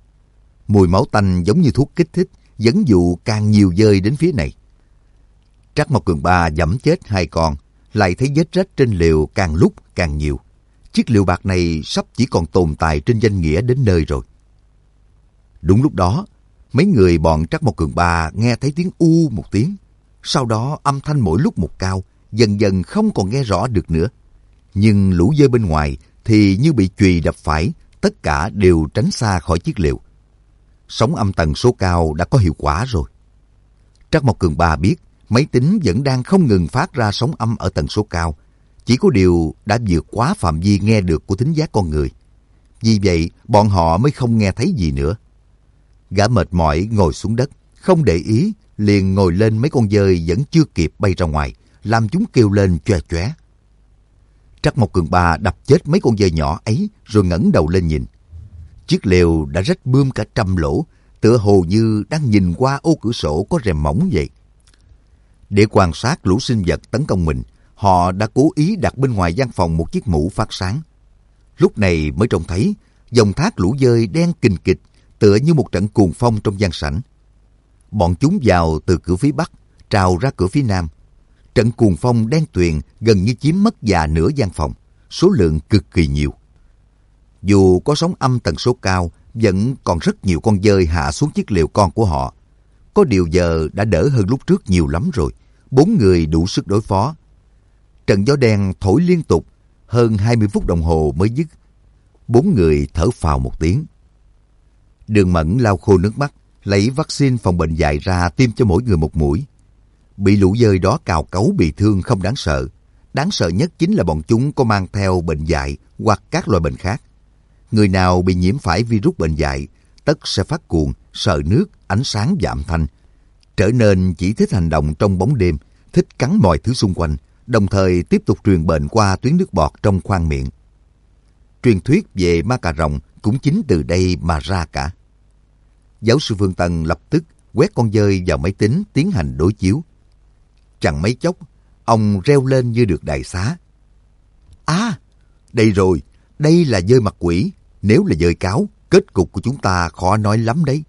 Mùi máu tanh giống như thuốc kích thích, dẫn dụ càng nhiều dơi đến phía này. Trắc Mộc Cường Ba giẫm chết hai con, lại thấy vết rách trên liều càng lúc càng nhiều. Chiếc liều bạc này sắp chỉ còn tồn tại trên danh nghĩa đến nơi rồi. Đúng lúc đó, mấy người bọn Trắc Mộc Cường Ba nghe thấy tiếng u một tiếng. Sau đó âm thanh mỗi lúc một cao, dần dần không còn nghe rõ được nữa. Nhưng lũ dơi bên ngoài thì như bị chùy đập phải, tất cả đều tránh xa khỏi chiếc lều. Sóng âm tần số cao đã có hiệu quả rồi. Trắc Mộc Cường Ba biết máy tính vẫn đang không ngừng phát ra sóng âm ở tần số cao, chỉ có điều đã vượt quá phạm vi nghe được của thính giác con người. Vì vậy, bọn họ mới không nghe thấy gì nữa. Gã mệt mỏi ngồi xuống đất, không để ý, liền ngồi lên mấy con dơi vẫn chưa kịp bay ra ngoài, làm chúng kêu lên choe choé. Trắc Mộc Cường Ba đập chết mấy con dơi nhỏ ấy rồi ngẩng đầu lên nhìn. Chiếc lều đã rách bươm cả 100 lỗ, tựa hồ như đang nhìn qua ô cửa sổ có rèm mỏng vậy. Để quan sát lũ sinh vật tấn công mình, họ đã cố ý đặt bên ngoài gian phòng một chiếc mũ phát sáng. Lúc này mới trông thấy dòng thác lũ dơi đen kình kịch, tựa như một trận cuồng phong trong gian sảnh. Bọn chúng vào từ cửa phía bắc, trào ra cửa phía nam. Trận cuồng phong đen tuyền gần như chiếm mất già nửa gian phòng, số lượng cực kỳ nhiều. Dù có sóng âm tần số cao, vẫn còn rất nhiều con dơi hạ xuống chiếc lều con của họ. Có điều giờ đã đỡ hơn lúc trước nhiều lắm rồi, 4 người đủ sức đối phó. Trận gió đen thổi liên tục, hơn 20 phút đồng hồ mới dứt. 4 người thở phào một tiếng. Đường Mẫn lau khô nước mắt, lấy vaccine phòng bệnh dại ra tiêm cho mỗi người một mũi. Bị lũ dơi đó cào cấu bị thương không đáng sợ. Đáng sợ nhất chính là bọn chúng có mang theo bệnh dại hoặc các loại bệnh khác. Người nào bị nhiễm phải virus bệnh dại, tất sẽ phát cuồng, sợ nước, ánh sáng và âm thanh. Trở nên chỉ thích hành động trong bóng đêm, thích cắn mọi thứ xung quanh, đồng thời tiếp tục truyền bệnh qua tuyến nước bọt trong khoang miệng. Truyền thuyết về ma cà rồng cũng chính từ đây mà ra cả. Giáo sư Phương Tân lập tức quét con dơi vào máy tính tiến hành đối chiếu. Chẳng mấy chốc, ông reo lên như được đại xá. À, đây rồi, đây là dơi mặt quỷ. Nếu là dơi cáo, kết cục của chúng ta khó nói lắm đấy.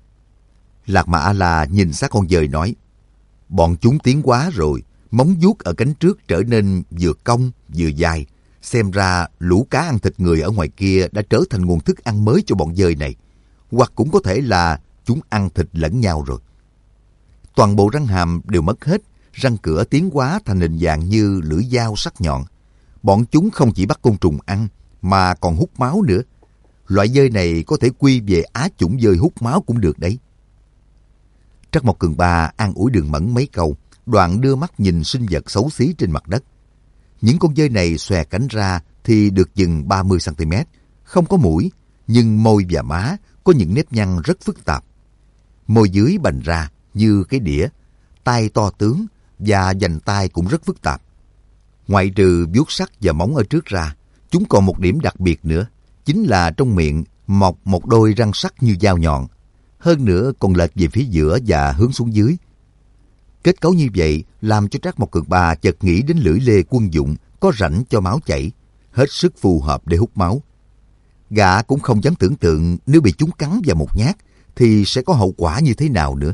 Lạc Mà A-la nhìn sát con dơi nói, bọn chúng tiến quá rồi, móng vuốt ở cánh trước trở nên vừa cong vừa dài. Xem ra lũ cá ăn thịt người ở ngoài kia đã trở thành nguồn thức ăn mới cho bọn dơi này. Hoặc cũng có thể là chúng ăn thịt lẫn nhau rồi. Toàn bộ răng hàm đều mất hết, răng cửa tiến hóa thành hình dạng như lưỡi dao sắc nhọn. Bọn chúng không chỉ bắt côn trùng ăn, mà còn hút máu nữa. Loại dơi này có thể quy về á chủng dơi hút máu cũng được đấy. Trắc Mộc Cường Ba an ủi Đường Mẫn mấy câu, đoạn đưa mắt nhìn sinh vật xấu xí trên mặt đất. Những con dơi này xòe cánh ra thì được chừng 30 cm, không có mũi, nhưng môi và má có những nếp nhăn rất phức tạp. Môi dưới bành ra như cái đĩa, tai to tướng và vành tai cũng rất phức tạp. Ngoại trừ vuốt sắc và móng ở trước ra, chúng còn một điểm đặc biệt nữa, chính là trong miệng mọc một đôi răng sắc như dao nhọn. Hơn nữa còn lệch về phía giữa và hướng xuống dưới. Kết cấu như vậy làm cho Trắc Mộc Cường Ba chợt nghĩ đến lưỡi lê quân dụng có rãnh cho máu chảy, hết sức phù hợp để hút máu. Gã cũng không dám tưởng tượng nếu bị chúng cắn vào một nhát thì sẽ có hậu quả như thế nào nữa.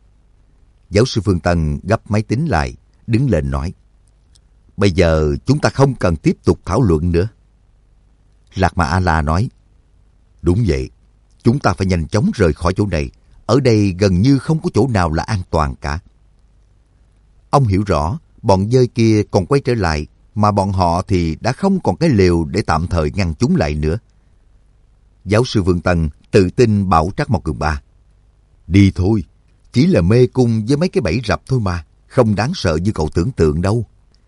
Giáo sư Phương Tân gấp máy tính lại, đứng lên nói, bây giờ chúng ta không cần tiếp tục thảo luận nữa. Lạc Mà A-la nói, đúng vậy, chúng ta phải nhanh chóng rời khỏi chỗ này. Ở đây gần như không có chỗ nào là an toàn cả. Ông hiểu rõ, bọn dơi kia còn quay trở lại, mà bọn họ thì đã không còn cái lều để tạm thời ngăn chúng lại nữa. Giáo sư Vương Tân tự tin bảo Trắc Mộc Cường Ba, đi thôi, chỉ là mê cung với mấy cái bẫy rập thôi mà, không đáng sợ như cậu tưởng tượng đâu.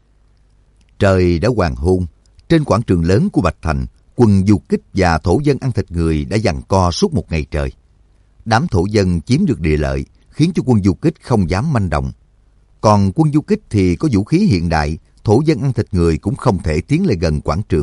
Trời đã hoàng hôn, trên quảng trường lớn của Bạch Thành, quân du kích và thổ dân ăn thịt người đã giằng co suốt một ngày trời. Đám thổ dân chiếm được địa lợi, khiến cho quân du kích không dám manh động. Còn quân du kích thì có vũ khí hiện đại, thổ dân ăn thịt người cũng không thể tiến lại gần quảng trường.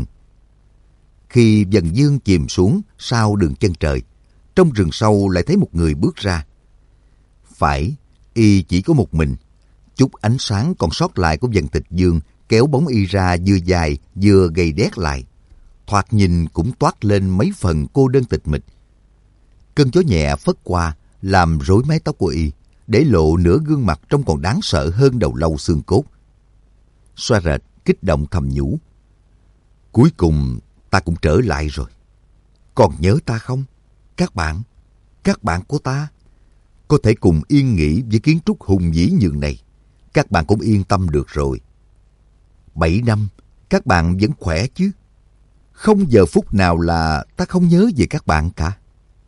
Khi dần dương chìm xuống sau đường chân trời, trong rừng sâu lại thấy một người bước ra. Phải, y chỉ có một mình. Chút ánh sáng còn sót lại của dần tịch dương kéo bóng y ra vừa dài vừa gầy đét lại. Thoạt nhìn cũng toát lên mấy phần cô đơn tịch mịch. Cơn gió nhẹ phất qua làm rối mái tóc của y, để lộ nửa gương mặt trông còn đáng sợ hơn đầu lâu xương cốt. Xoa rệt kích động thầm nhủ, cuối cùng ta cũng trở lại rồi. Còn nhớ ta không? Các bạn của ta, có thể cùng yên nghỉ với kiến trúc hùng vĩ nhường này. các bạn cũng yên tâm được rồi. 7 năm, các bạn vẫn khỏe chứ? Không giờ phút nào là ta không nhớ về các bạn cả.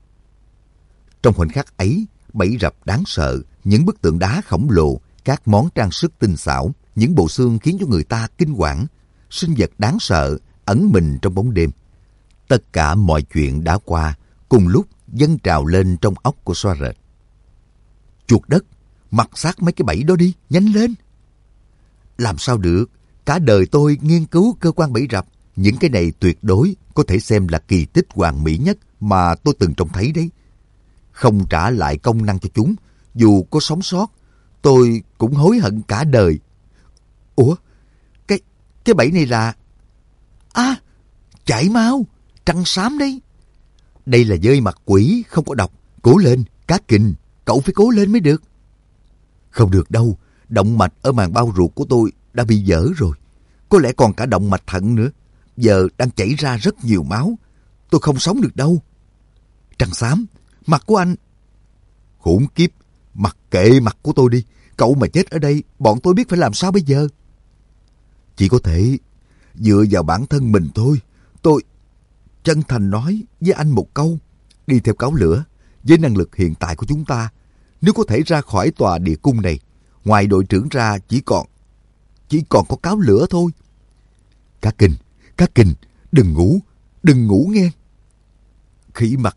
Trong khoảnh khắc ấy, bẫy rập đáng sợ, những bức tượng đá khổng lồ, các món trang sức tinh xảo, những bộ xương khiến cho người ta kinh quản, sinh vật đáng sợ ẩn mình trong bóng đêm. Tất cả mọi chuyện đã qua, cùng lúc dâng trào lên trong óc của Soaret. Chuột đất, mặc xác mấy cái bẫy đó đi, nhanh lên! Làm sao được, cả đời tôi nghiên cứu cơ quan bẫy rập, những cái này tuyệt đối có thể xem là kỳ tích hoàn mỹ nhất mà tôi từng trông thấy đấy. Không trả lại công năng cho chúng, dù có sống sót, tôi cũng hối hận cả đời. Ủa, cái bẫy này là... À, chạy mau, trăng xám đấy. Đây là dơi mặt quỷ, không có độc. Cố lên, Cá Kình, cậu phải cố lên mới được. Không được đâu, động mạch ở màng bao ruột của tôi đã bị vỡ rồi. Có lẽ còn cả động mạch thận nữa. Giờ đang chảy ra rất nhiều máu. Tôi không sống được đâu. Trăng xám, mặt của anh... Khủng khiếp, mặc kệ mặt của tôi đi. Cậu mà chết ở đây, bọn tôi biết phải làm sao bây giờ. Chỉ có thể dựa vào bản thân mình thôi. Tôi chân thành nói với anh một câu. Đi theo cáo lửa, với năng lực hiện tại của chúng ta, nếu có thể ra khỏi tòa địa cung này, ngoài đội trưởng ra chỉ còn có cáo lửa thôi. Cá Kình, đừng ngủ nghe. Khỉ mặt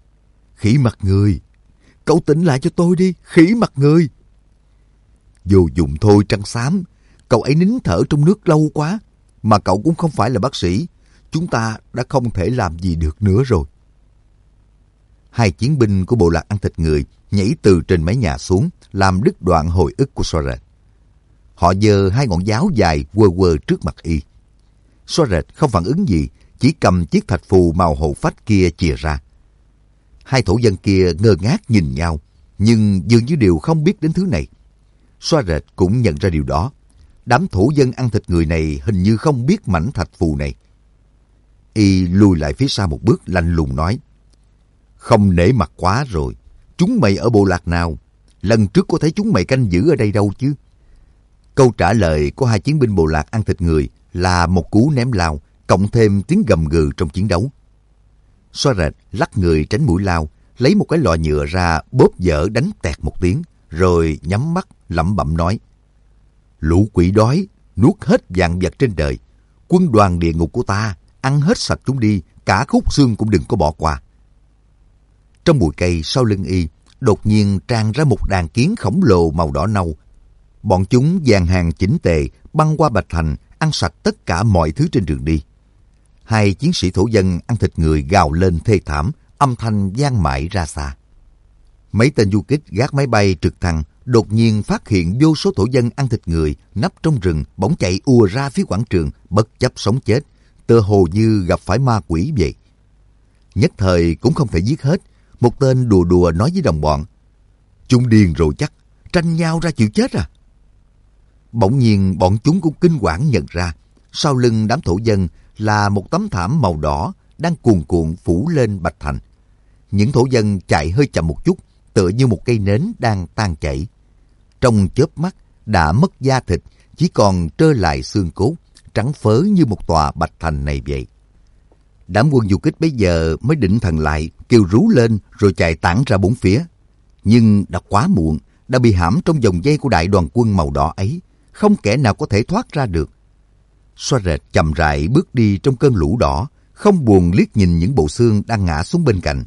người, cậu tỉnh lại cho tôi đi, khỉ mặt người. Vô dụng thôi Trăng Xám, cậu ấy nín thở trong nước lâu quá, mà cậu cũng không phải là bác sĩ, chúng ta đã không thể làm gì được nữa rồi. Hai chiến binh của bộ lạc ăn thịt người nhảy từ trên mái nhà xuống, làm đứt đoạn hồi ức của Soaret. Họ giơ hai ngọn giáo dài quơ quơ trước mặt y. Soaret không phản ứng gì, chỉ cầm chiếc thạch phù màu hổ phách kia chìa ra. Hai thổ dân kia ngơ ngác nhìn nhau, nhưng dường như đều không biết đến thứ này. Soaret cũng nhận ra điều đó. Đám thổ dân ăn thịt người này hình như không biết mảnh thạch phù này. Y lùi lại phía sau một bước, lạnh lùng nói: Không nể mặt quá rồi. Chúng mày ở bộ lạc nào? Lần trước có thấy chúng mày canh giữ ở đây đâu chứ? Câu trả lời của hai chiến binh bộ lạc ăn thịt người là một cú ném lao, cộng thêm tiếng gầm gừ trong chiến đấu. Soaret lắc người tránh mũi lao, lấy một cái lọ nhựa ra bóp dở đánh tẹt một tiếng, rồi nhắm mắt lẩm bẩm nói: Lũ quỷ đói, nuốt hết vạn vật trên đời. Quân đoàn địa ngục của ta, ăn hết sạch chúng đi, cả khúc xương cũng đừng có bỏ qua. Trong bụi cây sau lưng y, đột nhiên tràn ra một đàn kiến khổng lồ màu đỏ nâu. Bọn chúng dàn hàng chỉnh tề, băng qua Bạch Thành, ăn sạch tất cả mọi thứ trên đường đi. Hai chiến sĩ thổ dân ăn thịt người gào lên thê thảm, âm thanh vang mãi ra xa. Mấy tên du kích gác máy bay trực thăng đột nhiên phát hiện vô số thổ dân ăn thịt người nấp trong rừng bỗng chạy ùa ra phía quảng trường, bất chấp sống chết, tựa hồ như gặp phải ma quỷ vậy. Nhất thời cũng không thể giết hết. Một tên đùa đùa nói với đồng bọn: Chúng điên rồi chắc, tranh nhau ra chịu chết à? Bỗng nhiên bọn chúng cũng kinh hoảng nhận ra, sau lưng đám thổ dân là một tấm thảm màu đỏ đang cuồn cuộn phủ lên Bạch Thành. Những thổ dân chạy hơi chậm một chút, tựa như một cây nến đang tan chảy. Trong chớp mắt đã mất da thịt, chỉ còn trơ lại xương cốt, trắng phớ như một tòa Bạch Thành này vậy. Đám quân du kích bây giờ mới định thần lại, kêu rú lên rồi chạy tản ra bốn phía. Nhưng đã quá muộn, đã bị hãm trong vòng dây của đại đoàn quân màu đỏ ấy, không kẻ nào có thể thoát ra được. Soaret chậm rãi bước đi trong cơn lũ đỏ, không buồn liếc nhìn những bộ xương đang ngã xuống bên cạnh.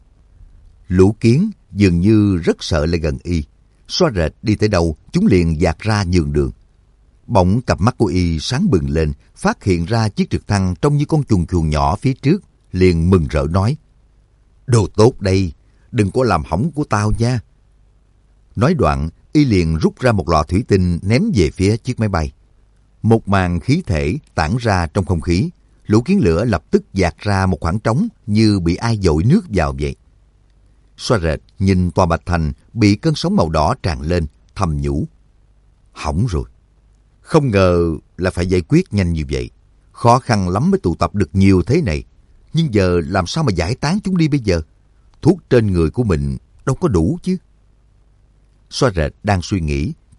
Lũ kiến dường như rất sợ lại gần y. Soaret đi tới đâu, chúng liền dạt ra nhường đường. Bỗng cặp mắt của y sáng bừng lên, phát hiện ra chiếc trực thăng trông như con chuồn chuồn nhỏ phía trước, liền mừng rỡ nói: Đồ tốt đây, đừng có làm hỏng của tao nha. Nói đoạn, y liền rút ra một lọ thủy tinh ném về phía chiếc máy bay. Một màn khí thể tản ra trong không khí, lũ kiến lửa lập tức dạt ra một khoảng trống như bị ai dội nước vào vậy. Soaret nhìn tòa Bạch Thành bị cơn sóng màu đỏ tràn lên, thầm nhủ: Hỏng rồi. Không ngờ là phải giải quyết nhanh như vậy. Khó khăn lắm mới tụ tập được nhiều thế này. Nhưng giờ làm sao mà giải tán chúng đi bây giờ? Thuốc trên người của mình đâu có đủ chứ. Soaret đang suy nghĩ,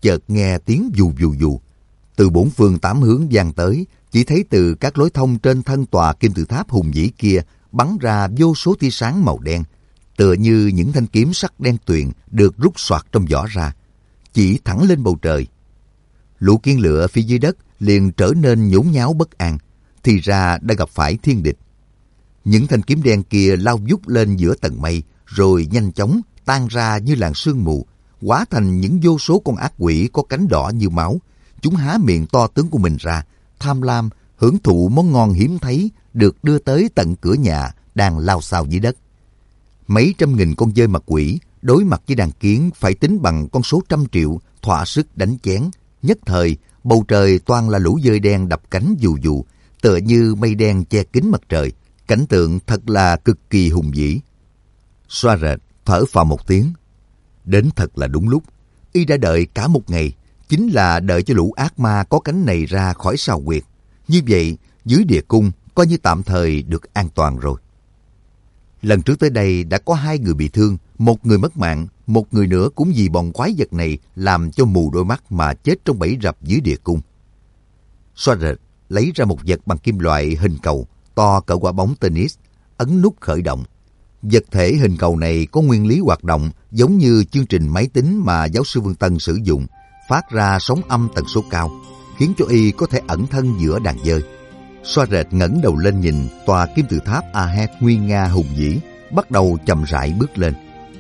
chợt nghe tiếng dù dù dù. Từ bốn phương tám hướng vang tới, chỉ thấy từ các lối thông trên thân tòa kim tự tháp hùng vĩ kia bắn ra vô số tia sáng màu đen, tựa như những thanh kiếm sắc đen tuyền được rút xoạt trong vỏ ra, chỉ thẳng lên bầu trời. Lũ kiến lửa phía dưới đất liền trở nên nhốn nháo bất an, thì ra đã gặp phải thiên địch. Những thanh kiếm đen kia lao vút lên giữa tầng mây, rồi nhanh chóng tan ra như làn sương mù, hóa thành những vô số con ác quỷ có cánh đỏ như máu. Chúng há miệng to tướng của mình ra, tham lam, hưởng thụ món ngon hiếm thấy được đưa tới tận cửa nhà đang lao xao dưới đất. Mấy trăm nghìn con dơi mặt quỷ đối mặt với đàn kiến phải tính bằng con số 100 triệu, thỏa sức đánh chén. Nhất thời, bầu trời toan là lũ dơi đen đập cánh dù dù, tựa như mây đen che kín mặt trời. Cảnh tượng thật là cực kỳ hùng vĩ. Xoa rệt thở phào một tiếng. Đến thật là đúng lúc. Y đã đợi cả một ngày, chính là đợi cho lũ ác ma có cánh này ra khỏi sao huyệt. Như vậy, dưới địa cung coi như tạm thời được an toàn rồi. Lần trước tới đây đã có 2 người bị thương, 1 người mất mạng, 1 người nữa cũng vì bọn quái vật này làm cho mù đôi mắt mà chết trong bẫy rập dưới địa cung. Xoa rệt lấy ra một vật bằng kim loại hình cầu, to cỡ quả bóng tennis, ấn nút khởi động. Vật thể hình cầu này có nguyên lý hoạt động giống như chương trình máy tính mà giáo sư Vương Tân sử dụng, phát ra sóng âm tần số cao, khiến cho y có thể ẩn thân giữa đàn dơi. Xoa rệt ngẩng đầu lên nhìn tòa kim tự tháp Ahed nguy nga hùng vĩ, bắt đầu chậm rãi bước lên.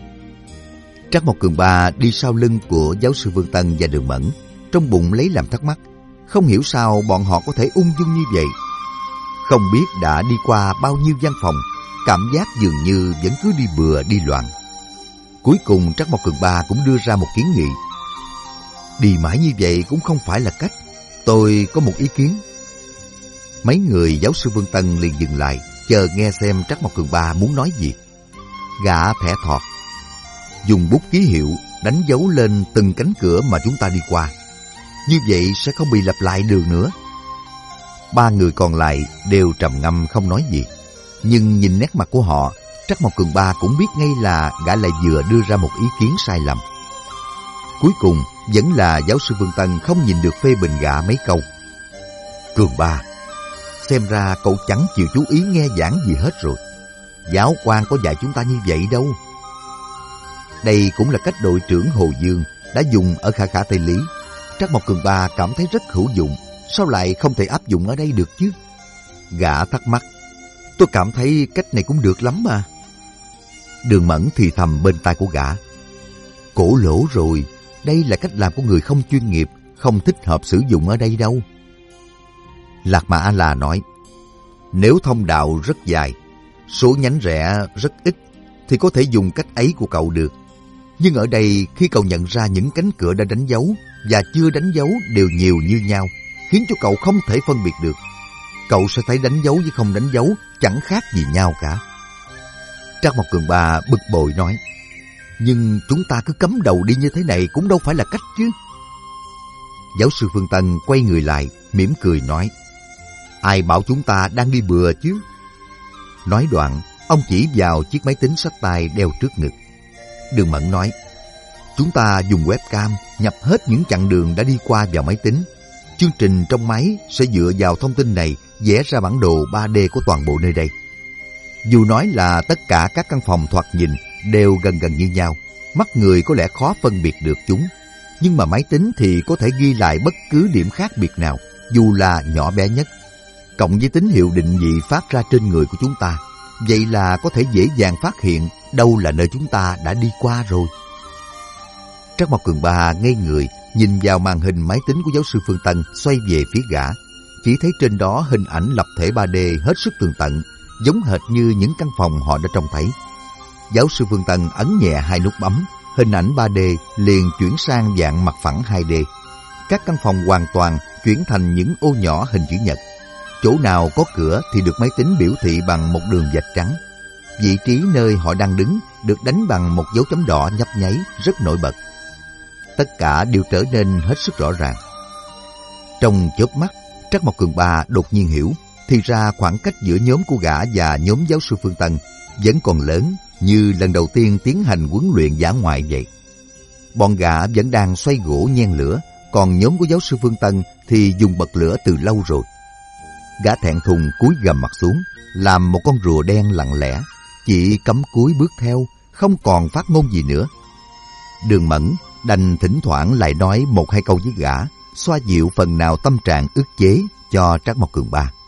Trắc Mộc Cường Ba đi sau lưng của giáo sư Vương Tân và Đường Mẫn, trong bụng lấy làm thắc mắc, không hiểu sao bọn họ có thể ung dung như vậy. Không biết đã đi qua bao nhiêu gian phòng, cảm giác dường như vẫn cứ đi bừa đi loạn. Cuối cùng Trắc Mộc Cường Ba cũng đưa ra một kiến nghị. Đi mãi như vậy cũng không phải là cách. Tôi có một ý kiến. Mấy người giáo sư Vương Tân liền dừng lại, chờ nghe xem Trắc Mộc Cường Ba muốn nói gì. Gã thẻ thọt, dùng bút ký hiệu đánh dấu lên từng cánh cửa mà chúng ta đi qua. Như vậy sẽ không bị lặp lại đường nữa. 3 người còn lại đều trầm ngâm không nói gì. Nhưng nhìn nét mặt của họ, Trắc Mộc Cường Ba cũng biết ngay là gã lại vừa đưa ra một ý kiến sai lầm. Cuối cùng vẫn là giáo sư Vương Tân không nhìn được phê bình gã mấy câu. Cường Ba, xem ra cậu chẳng chịu chú ý nghe giảng gì hết rồi. Giáo quan có dạy chúng ta như vậy đâu. Đây cũng là cách đội trưởng Hồ Dương đã dùng ở Khả Khả Tây Lý. Trắc Mộc Cường Ba cảm thấy rất hữu dụng, sao lại không thể áp dụng ở đây được chứ? Gã thắc mắc, tôi cảm thấy cách này cũng được lắm mà. Đường Mẫn thì thầm bên tai của gã, cổ lỗ rồi, đây là cách làm của người không chuyên nghiệp, không thích hợp sử dụng ở đây đâu. Lạc Mà A-la nói, nếu thông đạo rất dài, số nhánh rẽ rất ít, thì có thể dùng cách ấy của cậu được. Nhưng ở đây, khi cậu nhận ra những cánh cửa đã đánh dấu và chưa đánh dấu đều nhiều như nhau, khiến cho cậu không thể phân biệt được. Cậu sẽ thấy đánh dấu với không đánh dấu chẳng khác gì nhau cả. Trắc Mộc Cường Ba bực bội nói, nhưng chúng ta cứ cắm đầu đi như thế này cũng đâu phải là cách chứ. Giáo sư Phương Tân quay người lại, mỉm cười nói, ai bảo chúng ta đang đi bừa chứ. Nói đoạn, ông chỉ vào chiếc máy tính xách tay đeo trước ngực. Đường Mẫn nói, chúng ta dùng webcam nhập hết những chặng đường đã đi qua vào máy tính. Chương trình trong máy sẽ dựa vào thông tin này vẽ ra bản đồ 3D của toàn bộ nơi đây. Dù nói là tất cả các căn phòng thoạt nhìn đều gần gần như nhau, mắt người có lẽ khó phân biệt được chúng, nhưng mà máy tính thì có thể ghi lại bất cứ điểm khác biệt nào, dù là nhỏ bé nhất. Cộng với tín hiệu định vị phát ra trên người của chúng ta, vậy là có thể dễ dàng phát hiện đâu là nơi chúng ta đã đi qua rồi. Trắc Mộc Cường Ba ngây người nhìn vào màn hình máy tính của giáo sư Phương Tân xoay về phía gã, chỉ thấy trên đó hình ảnh lập thể 3D hết sức tường tận, giống hệt như những căn phòng họ đã trông thấy. Giáo sư Phương Tân ấn nhẹ 2 nút bấm, hình ảnh 3D liền chuyển sang dạng mặt phẳng 2D. Các căn phòng hoàn toàn chuyển thành những ô nhỏ hình chữ nhật. Chỗ nào có cửa thì được máy tính biểu thị bằng một đường vạch trắng. Vị trí nơi họ đang đứng được đánh bằng một dấu chấm đỏ nhấp nháy rất nổi bật. Tất cả đều trở nên hết sức rõ ràng. Trong chớp mắt, Trắc Mộc Cường Ba đột nhiên hiểu, thì ra khoảng cách giữa nhóm của gã và nhóm giáo sư Phương Tân vẫn còn lớn, như lần đầu tiên tiến hành huấn luyện dã ngoại vậy. bọn gã vẫn đang xoay gỗ nhen lửa, còn nhóm của giáo sư Phương Tân thì dùng bật lửa từ lâu rồi. Gã thẹn thùng cúi gằm mặt xuống, làm một con rùa đen lặng lẽ, chỉ cắm cúi bước theo, không còn phát ngôn gì nữa. Đường Mẫn đành thỉnh thoảng lại nói một hai câu với gã, xoa dịu phần nào tâm trạng ức chế cho Trác Mộc Cường Ba.